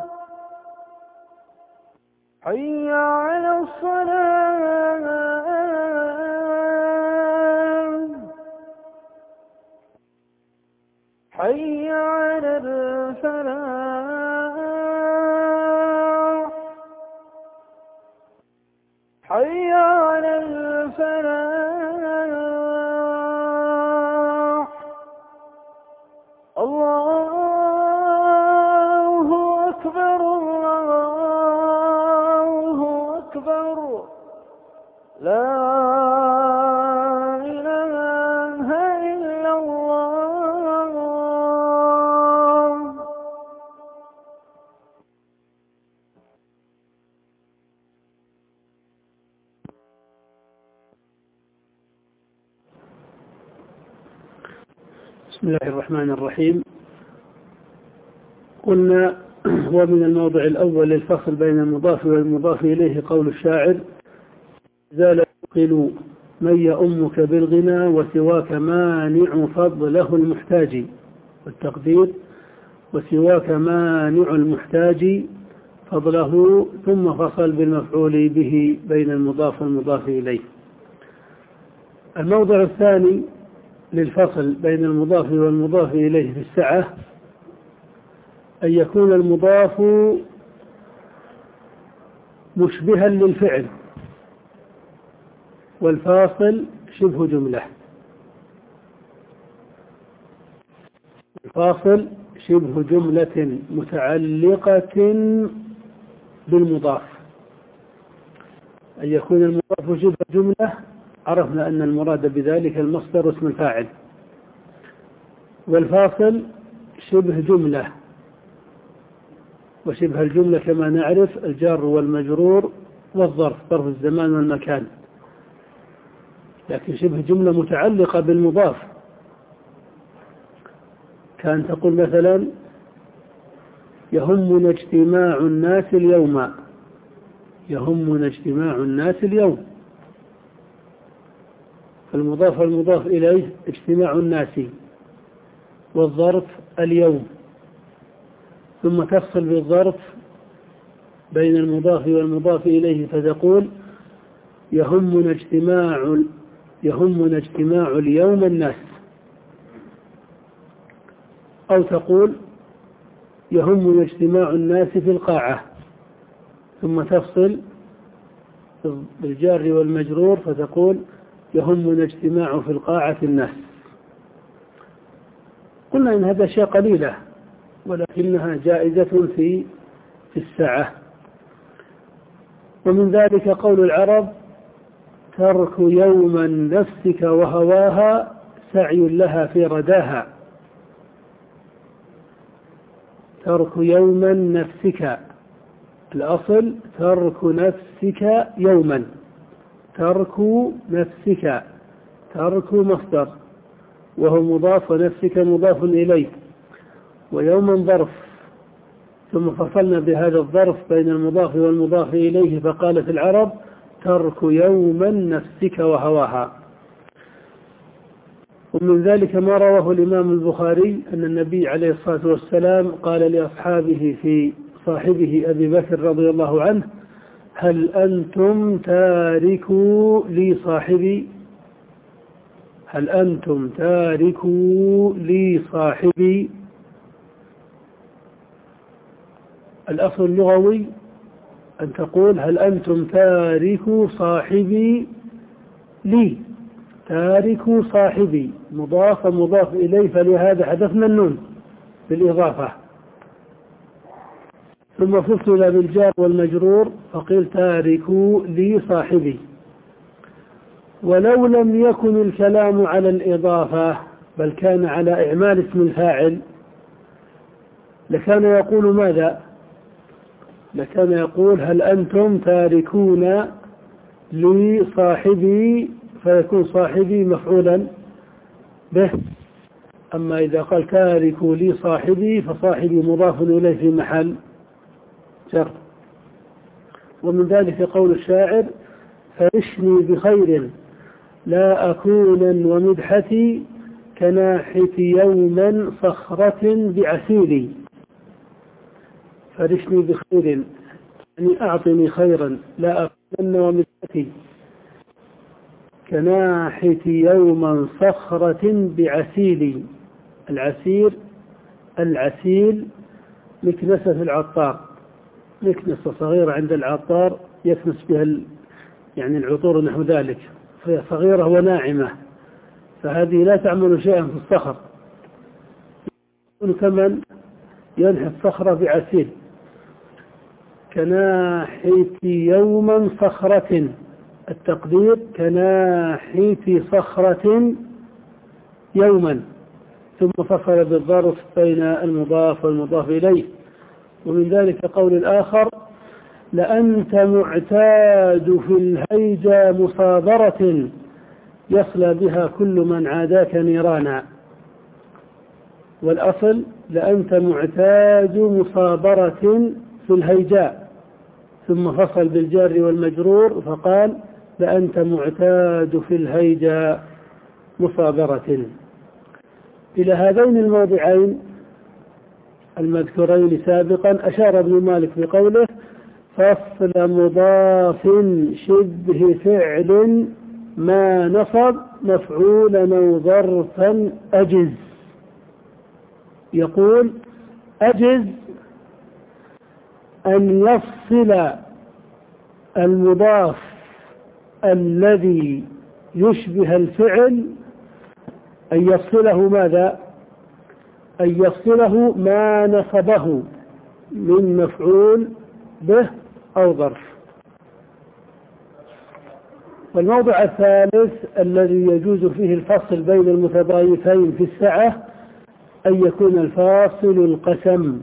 حي على الصلاة، حي على الفلاح، حي على الفلاح. الله أكبر الله أكبر. لا إله إلا الله. بسم الله الرحمن الرحيم. قلنا ومن الموضع الأول للفصل بين المضاف والمضاف إليه قول الشاعر: زال يقل من يؤمك بالغنى وسواك مانع فضله المحتاج. والتقدير: وسواك مانع المحتاج فضله، ثم فصل بالمفعول به بين المضاف والمضاف إليه. الموضع الثاني للفصل بين المضاف والمضاف إليه في السعة أن يكون المضاف مشبها للفعل والفاصل شبه جملة. الفاصل شبه جملة متعلقة بالمضاف، أن يكون المضاف شبه جملة عرفنا أن المراد بذلك المصدر اسم الفاعل، والفاصل شبه جملة، وشبه الجملة كما نعرف الجار والمجرور والظرف ظرف الزمان والمكان، لكن شبه جملة متعلقة بالمضاف، كان تقول مثلا يهمنا اجتماع الناس اليوم، يهمنا اجتماع الناس اليوم، فالمضاف والمضاف إليه اجتماع الناس، والظرف اليوم، ثم تفصل بالظرف بين المضاف والمضاف إليه فتقول يهمنا اجتماع يهمنا اجتماع اليوم الناس، أو تقول يهمنا اجتماع الناس في القاعة، ثم تفصل بالجار والمجرور فتقول يهمنا اجتماع في القاعة الناس. قلنا إن هذا أشياء قليلة ولكنها جائزة في في السعة. ومن ذلك قول العرب ترك يوما نفسك وهواها سعي لها في رداها، ترك يوما نفسك، الأصل ترك نفسك يوما، ترك نفسك، ترك مصدر وهو مضاف ونفسك مضاف إليه، ويوما ظرف، ثم فصلنا بهذا الظرف بين المضاف والمضاف إليه فقالت العرب ترك يوما نفسك وهواها. ومن ذلك ما رواه الإمام البخاري أن النبي عليه الصلاة والسلام قال لأصحابه في صاحبه أبي بكر رضي الله عنه هل أنتم تاركوا لي صاحبي، هل أنتم تاركوا لي صاحبي. الأصل اللغوي أن تقول هل أنتم تاركوا صاحبي لي، تاركوا صاحبي مضاف مضاف إليه، فلهذا حذفنا النون بالإضافة، ثم فصل بالجار والمجرور فقيل تاركوا لي صاحبي. ولو لم يكن الكلام على الإضافة بل كان على إعمال اسم الفاعل لكان يقول ماذا؟ لكان يقول هل أنتم تاركون لي صاحبي، فيكون صاحبي مفعولا به. أما إذا قال تاركوا لي صاحبي فصاحبي مضاف إليه في محل جر. ومن ذلك قول الشاعر فرشني بخير لا أكون ومدحتي كناحت يوما صخرة بعسيلي، فرشني بخير يعني أعطني خيرا لا أكون ومدحتي كناحت يوما صخرة بعسيلي. العسير العسيل مكنسة العطار، مكنسة صغيرة عند العطار يكنس بها يعني العطور نحو ذلك، فهي صغيرة وناعمة، فهذه لا تعمل شيئا في الصخر، كمن ينحت صخرة بعسيل. كناحيت يوما صخرة، التقدير كناحيت صخرة يوما، ثم فصل بالظرف بين المضاف والمضاف إليه. ومن ذلك قول الآخر لأنت معتاد في الهيجا مصابرة يصلى بها كل من عاداك نيرانا. والأصل لأنت معتاد مصابرة في الهيجاء، ثم فصل بالجار والمجرور فقال لأنت معتاد في الهيجاء مصابرة. إلى هذين الموضعين المذكورين سابقا أشار ابن مالك بقوله فصل مضاف شبه فعل ما نصب مفعولا أو ظرفا أجز. يقول أجز أن يفصل المضاف الذي يشبه الفعل، أن يفصله ماذا؟ أن يفصله ما نصبه من مفعول به أو ظرف. والموضع الثالث الذي يجوز فيه الفصل بين المتضايفين في السعة أن يكون الفاصل القسم،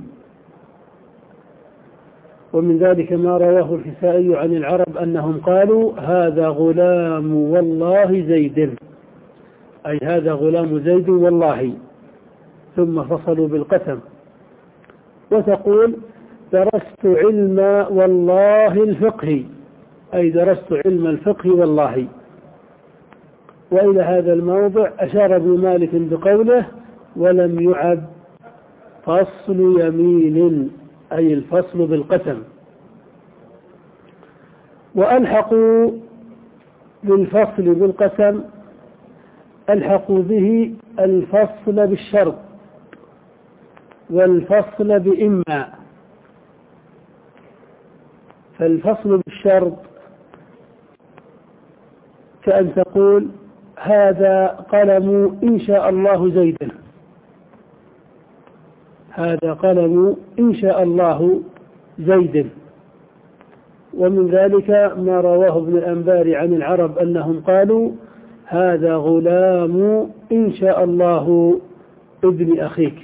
ومن ذلك ما رواه الكسائي عن العرب أنهم قالوا هذا غلام والله زيد، أي هذا غلام زيد والله، ثم فصلوا بالقسم. وتقول درست علم والله الفقه، أي درست علم الفقه والله. وإلى هذا الموضع أشار ابن مالك بقوله ولم يعد فصل يمين، أي الفصل بالقسم. وألحقوا بالفصل بالقسم ألحقوا به الفصل بالشرط والفصل بإما. فالفصل بالشرط كأن تقول هذا قلم إن شاء الله زيدا، هذا قلم إن شاء الله زيدا. ومن ذلك ما رواه ابن الأنبار عن العرب أنهم قالوا هذا غلام إن شاء الله ابن أخيك.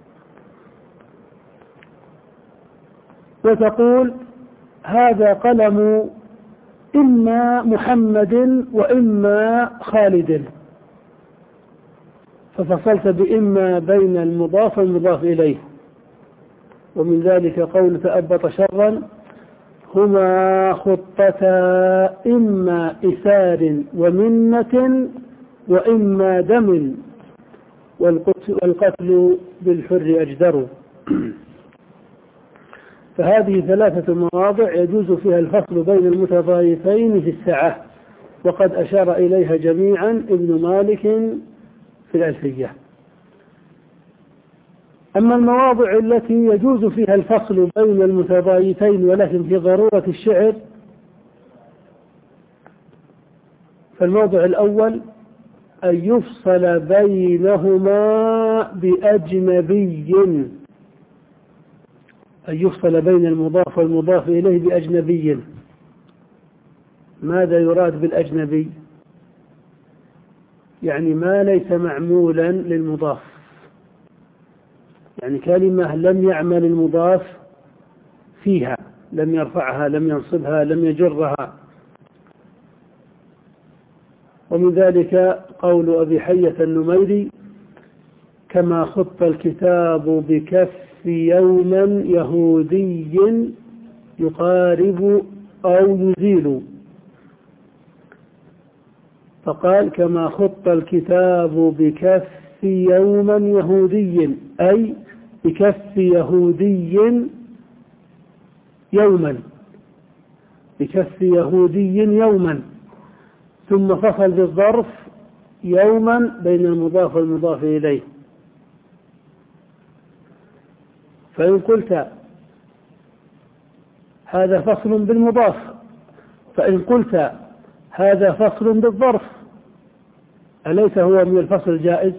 وتقول هذا قلم إما محمد وإما خالد، ففصلت بإما بين المضاف والمضاف إليه. ومن ذلك قول تأبط شرا هما خطتا إما إثار ومنة وإما دم والقتل بالحر أجدر. فهذه ثلاثة مواضع يجوز فيها الفصل بين المتضايفين في السعة، وقد أشار إليها جميعا ابن مالك في الألفية. أما المواضع التي يجوز فيها الفصل بين المتضايفين ولكن في ضرورة الشعر، فالموضع الأول أن يفصل بينهما بأجنبي، أن يفصل بين المضاف والمضاف إليه بأجنبي. ماذا يراد بالأجنبي؟ يعني ما ليس معمولا للمضاف، يعني كلمة لم يعمل المضاف فيها، لم يرفعها لم ينصبها لم يجرها. ومن ذلك قول أبي حية النميري كما خط الكتاب بكف يوما يهودي يقارب أو يزيل، فقال كما خط الكتاب بكف يوما يهودي، أي بكف يهودي يوما، بكف يهودي يوما، ثم فصل بالظرف يوما بين المضاف والمضاف إليه. فإن قلت هذا فصل بالمضاف، فإن قلت هذا فصل بالظرف، أليس هو من الفصل الجائز؟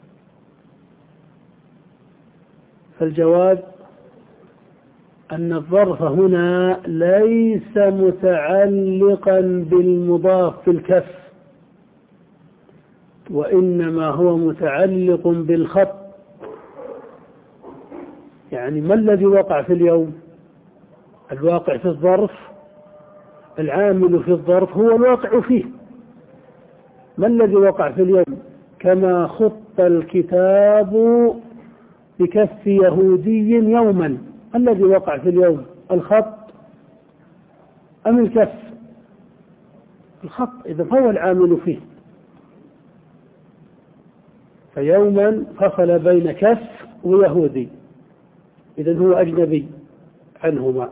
فالجواب أن الظرف هنا ليس متعلقا بالمضاف في الكف، وإنما هو متعلق بالخط. يعني ما الذي وقع في اليوم؟ الواقع في الظرف، العامل في الظرف هو الواقع فيه. ما الذي وقع في اليوم؟ كما خط الكتاب بكف يهودي يوما، ما الذي وقع في اليوم؟ الخط أم الكف؟ الخط، إذا هو العامل فيه. فيوما فصل بين كف ويهودي، إذن هو أجنبي عنهما.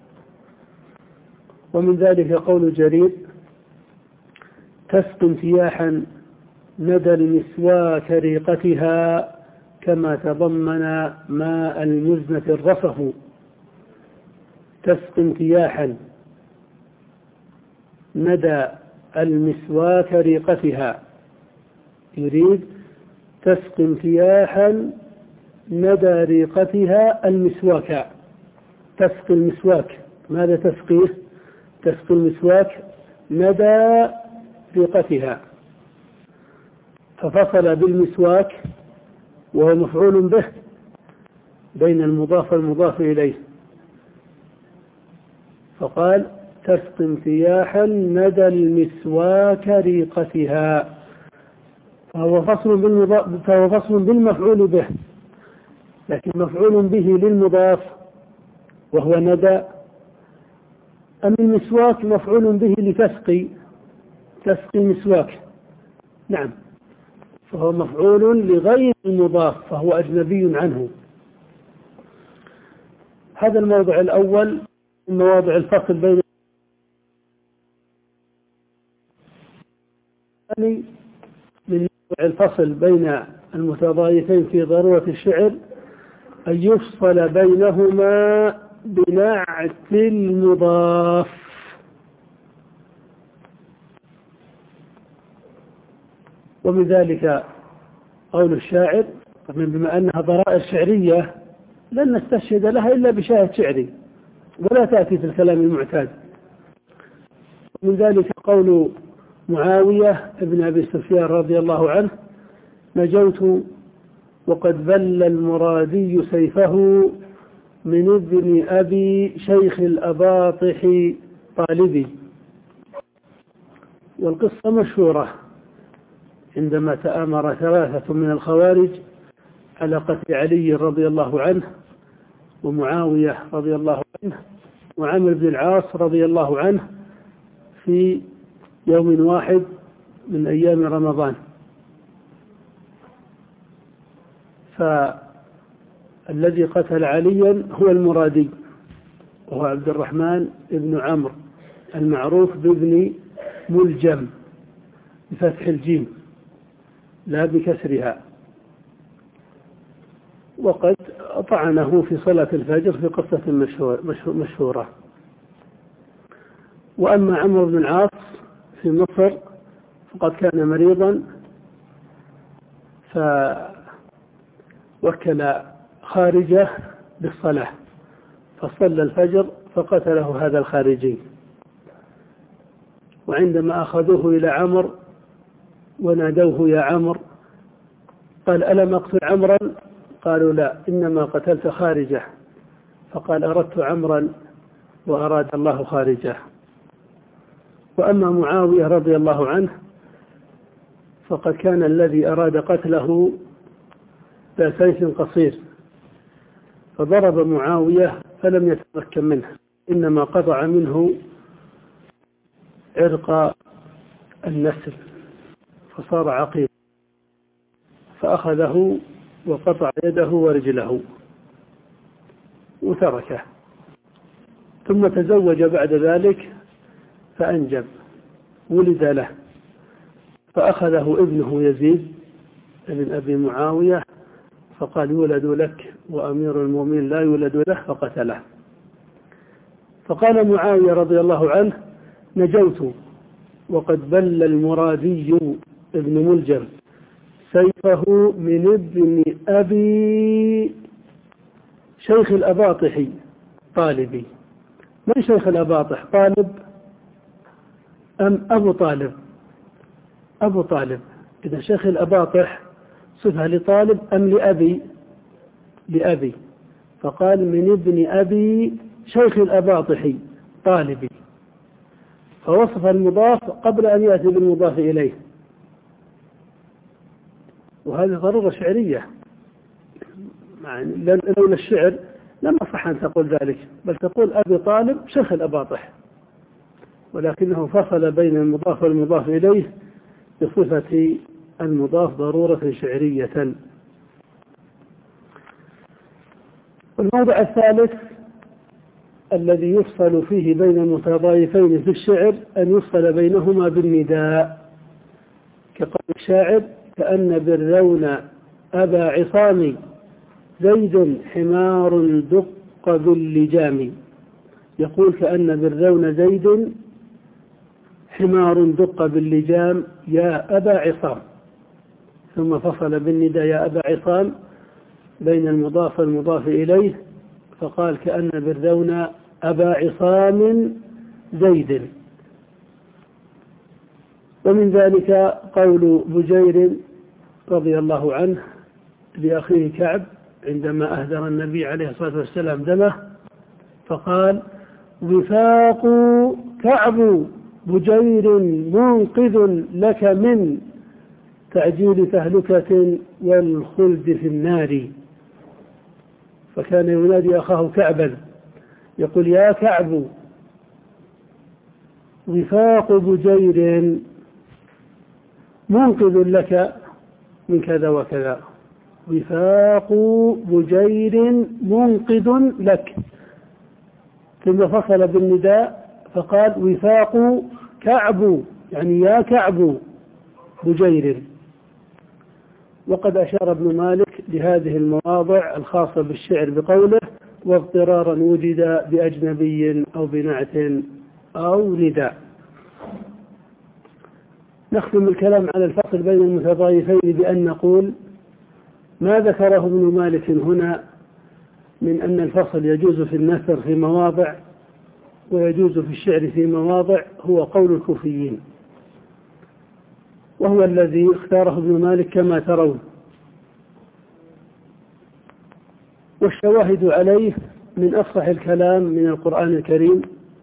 ومن ذلك قول جرير تسقي امتياحا ندى المسواك ريقتها كما تضمن ماء المزنة الرفه. تسقي امتياحا ندى المسواك ريقتها، يريد تسقي امتياحا ندى ريقتها المسواك، تسقي المسواك ماذا تسقيه؟ تسقي المسواك ندى ريقتها، ففصل بالمسواك وهو مفعول به بين المضاف والمضاف إليه، فقال تسقي امتياحا ندى المسواك ريقتها، فهو فصل بالمضاف، فهو فصل بالمفعول به، لكن مفعول به للمضاف وهو ندى، أم المسواك مفعول به لتسقي، تسقي مسواك، نعم، فهو مفعول لغير المضاف فهو أجنبي عنه. هذا الموضع الأول من مواضع الفصل بين الثاني من موضع الفصل بين المتضايفين في ضرورة الشعر أن يفصل بينهما بنعت المضاف. ومن ذلك قول الشاعر بما أنها ضرائر شعرية لن نستشهد لها إلا بشاهد شعري ولا تأتي في الكلام المعتاد. ومن ذلك قول معاوية ابن أبي سفيان رضي الله عنه نجوت وقد بل المرادي سيفه من ابن أبي شيخ الأباطح طالبي. والقصة مشهورة عندما تآمر ثلاثة من الخوارج على قتل علي رضي الله عنه ومعاوية رضي الله عنه وعمرو بن العاص رضي الله عنه في يوم واحد من أيام رمضان، فالذي قتل عليا هو المرادي وهو عبد الرحمن بن عمرو المعروف بابن ملجم بفتح الجيم لا بكسرها، وقد طعنه في صلاة الفجر في قصة مشهورة. وأما عمرو بن العاص في مصر فقد كان مريضا فوكل خارجه بالصلاة فصلى الفجر فقتله هذا الخارجي. وعندما أخذوه إلى عمرو ونادوه يا عمرو قال ألم أقتل عمرا؟ قالوا لا إنما قتلت خارجه، فقال أردت عمرا وأراد الله خارجه. وأما معاوية رضي الله عنه فقد كان الذي أراد قتله ذا سيف قصير فضرب معاوية فلم يتمكن منه، إنما قطع منه عرق النسل فصار عقيم، فأخذه وقطع يده ورجله وتركه، ثم تزوج بعد ذلك فأنجب ولد له، فأخذه ابنه يزيد ابن أبي معاوية فقال يولد لك وأمير المؤمنين لا يولد له، فقتله. فقال معاوية رضي الله عنه نجوت وقد بل المرادي ابن ملجم سيفه من ابن أبي شيخ الأباطح طالبي. من شيخ الأباطح؟ طالب أم أبو طالب؟ أبو طالب. إذا شيخ الأباطح صفة لطالب أم لأبي؟ لأبي. فقال من ابن أبي شيخ الأباطح طالبي، فوصف المضاف قبل أن يأتي بالمضاف إليه، وهذه ضرورة شعرية. لولا الشعر لم أصح أن تقول ذلك، بل تقول أبي طالب شيخ الأباطح، ولكنه فصل بين المضاف والمضاف إليه بصفة المضاف ضرورة شعرية. والموضع الثالث الذي يفصل فيه بين المتضايفين في الشعر أن يفصل بينهما بالنداء، كقول الشاعر كأن بالرون أبا عصام زيد حمار دق باللجام. يقول كأن بالرون زيد حمار دق باللجام يا أبا عصام، ثم فصل بالنداء يا أبا عصام بين المضاف والمضاف إليه، فقال كأن بالرون أبا عصام زيد. ومن ذلك قول بجير رضي الله عنه لأخيه كعب عندما أهدر النبي عليه الصلاة والسلام دمه فقال: وفاق كعب بجير منقذ لك من تعجيل تهلكة والخلد في النار. فكان ينادي أخاه كعبا يقول: يا كعب، وفاق بجير منقذ لك من كذا وكذا. وفاق بجير منقذ لك، ثم فصل بالنداء فقال: وفاق كعب، يعني يا كعب بجير. وقد أشار ابن مالك لهذه المواضع الخاصة بالشعر بقوله: واضطرارا وجد بأجنبي أو بنعت أو نداء. نختم الكلام على الفصل بين المتضايفين بأن نقول: ما ذكره ابن مالك هنا من أن الفصل يجوز في النثر في مواضع ويجوز في الشعر في مواضع هو قول الكوفيين، وهو الذي اختاره ابن مالك كما ترون. والشواهد عليه من أفصح الكلام من القرآن الكريم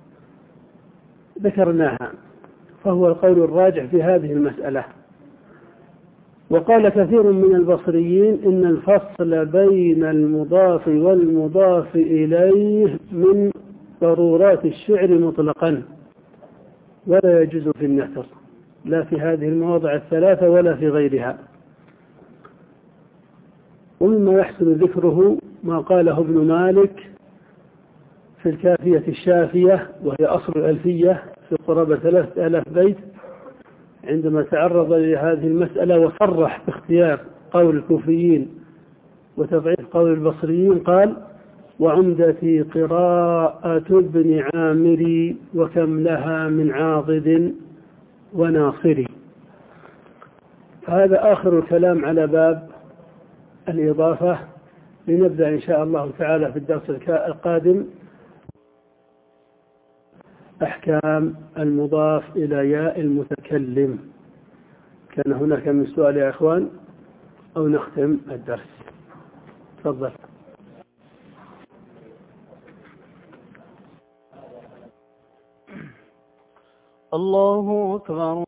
ذكرناها، فهو القول الراجح في هذه المسألة. وقال كثير من البصريين إن الفصل بين المضاف والمضاف إليه من ضرورات الشعر مطلقا، ولا يجوز في النثر، لا في هذه المواضع الثلاثة ولا في غيرها. ومما يحسن ذكره ما قاله ابن مالك في الكافية الشافية، وهي أصل الألفية في قرابة ثلاثة آلاف بيت، عندما تعرض لهذه المسألة وصرح باختيار قول الكوفيين وتضعيف قول البصريين. قال: وعمدتي قراءة ابن عامري وكم لها من عاضد وناصري. هذا آخر الكلام على باب الإضافة. لنبدأ إن شاء الله تعالى في الدرس القادم أحكام المضاف إلى ياء المتكلم. كان هناك من سؤال يا إخوان أو نختم الدرس؟ تفضل. الله أكبر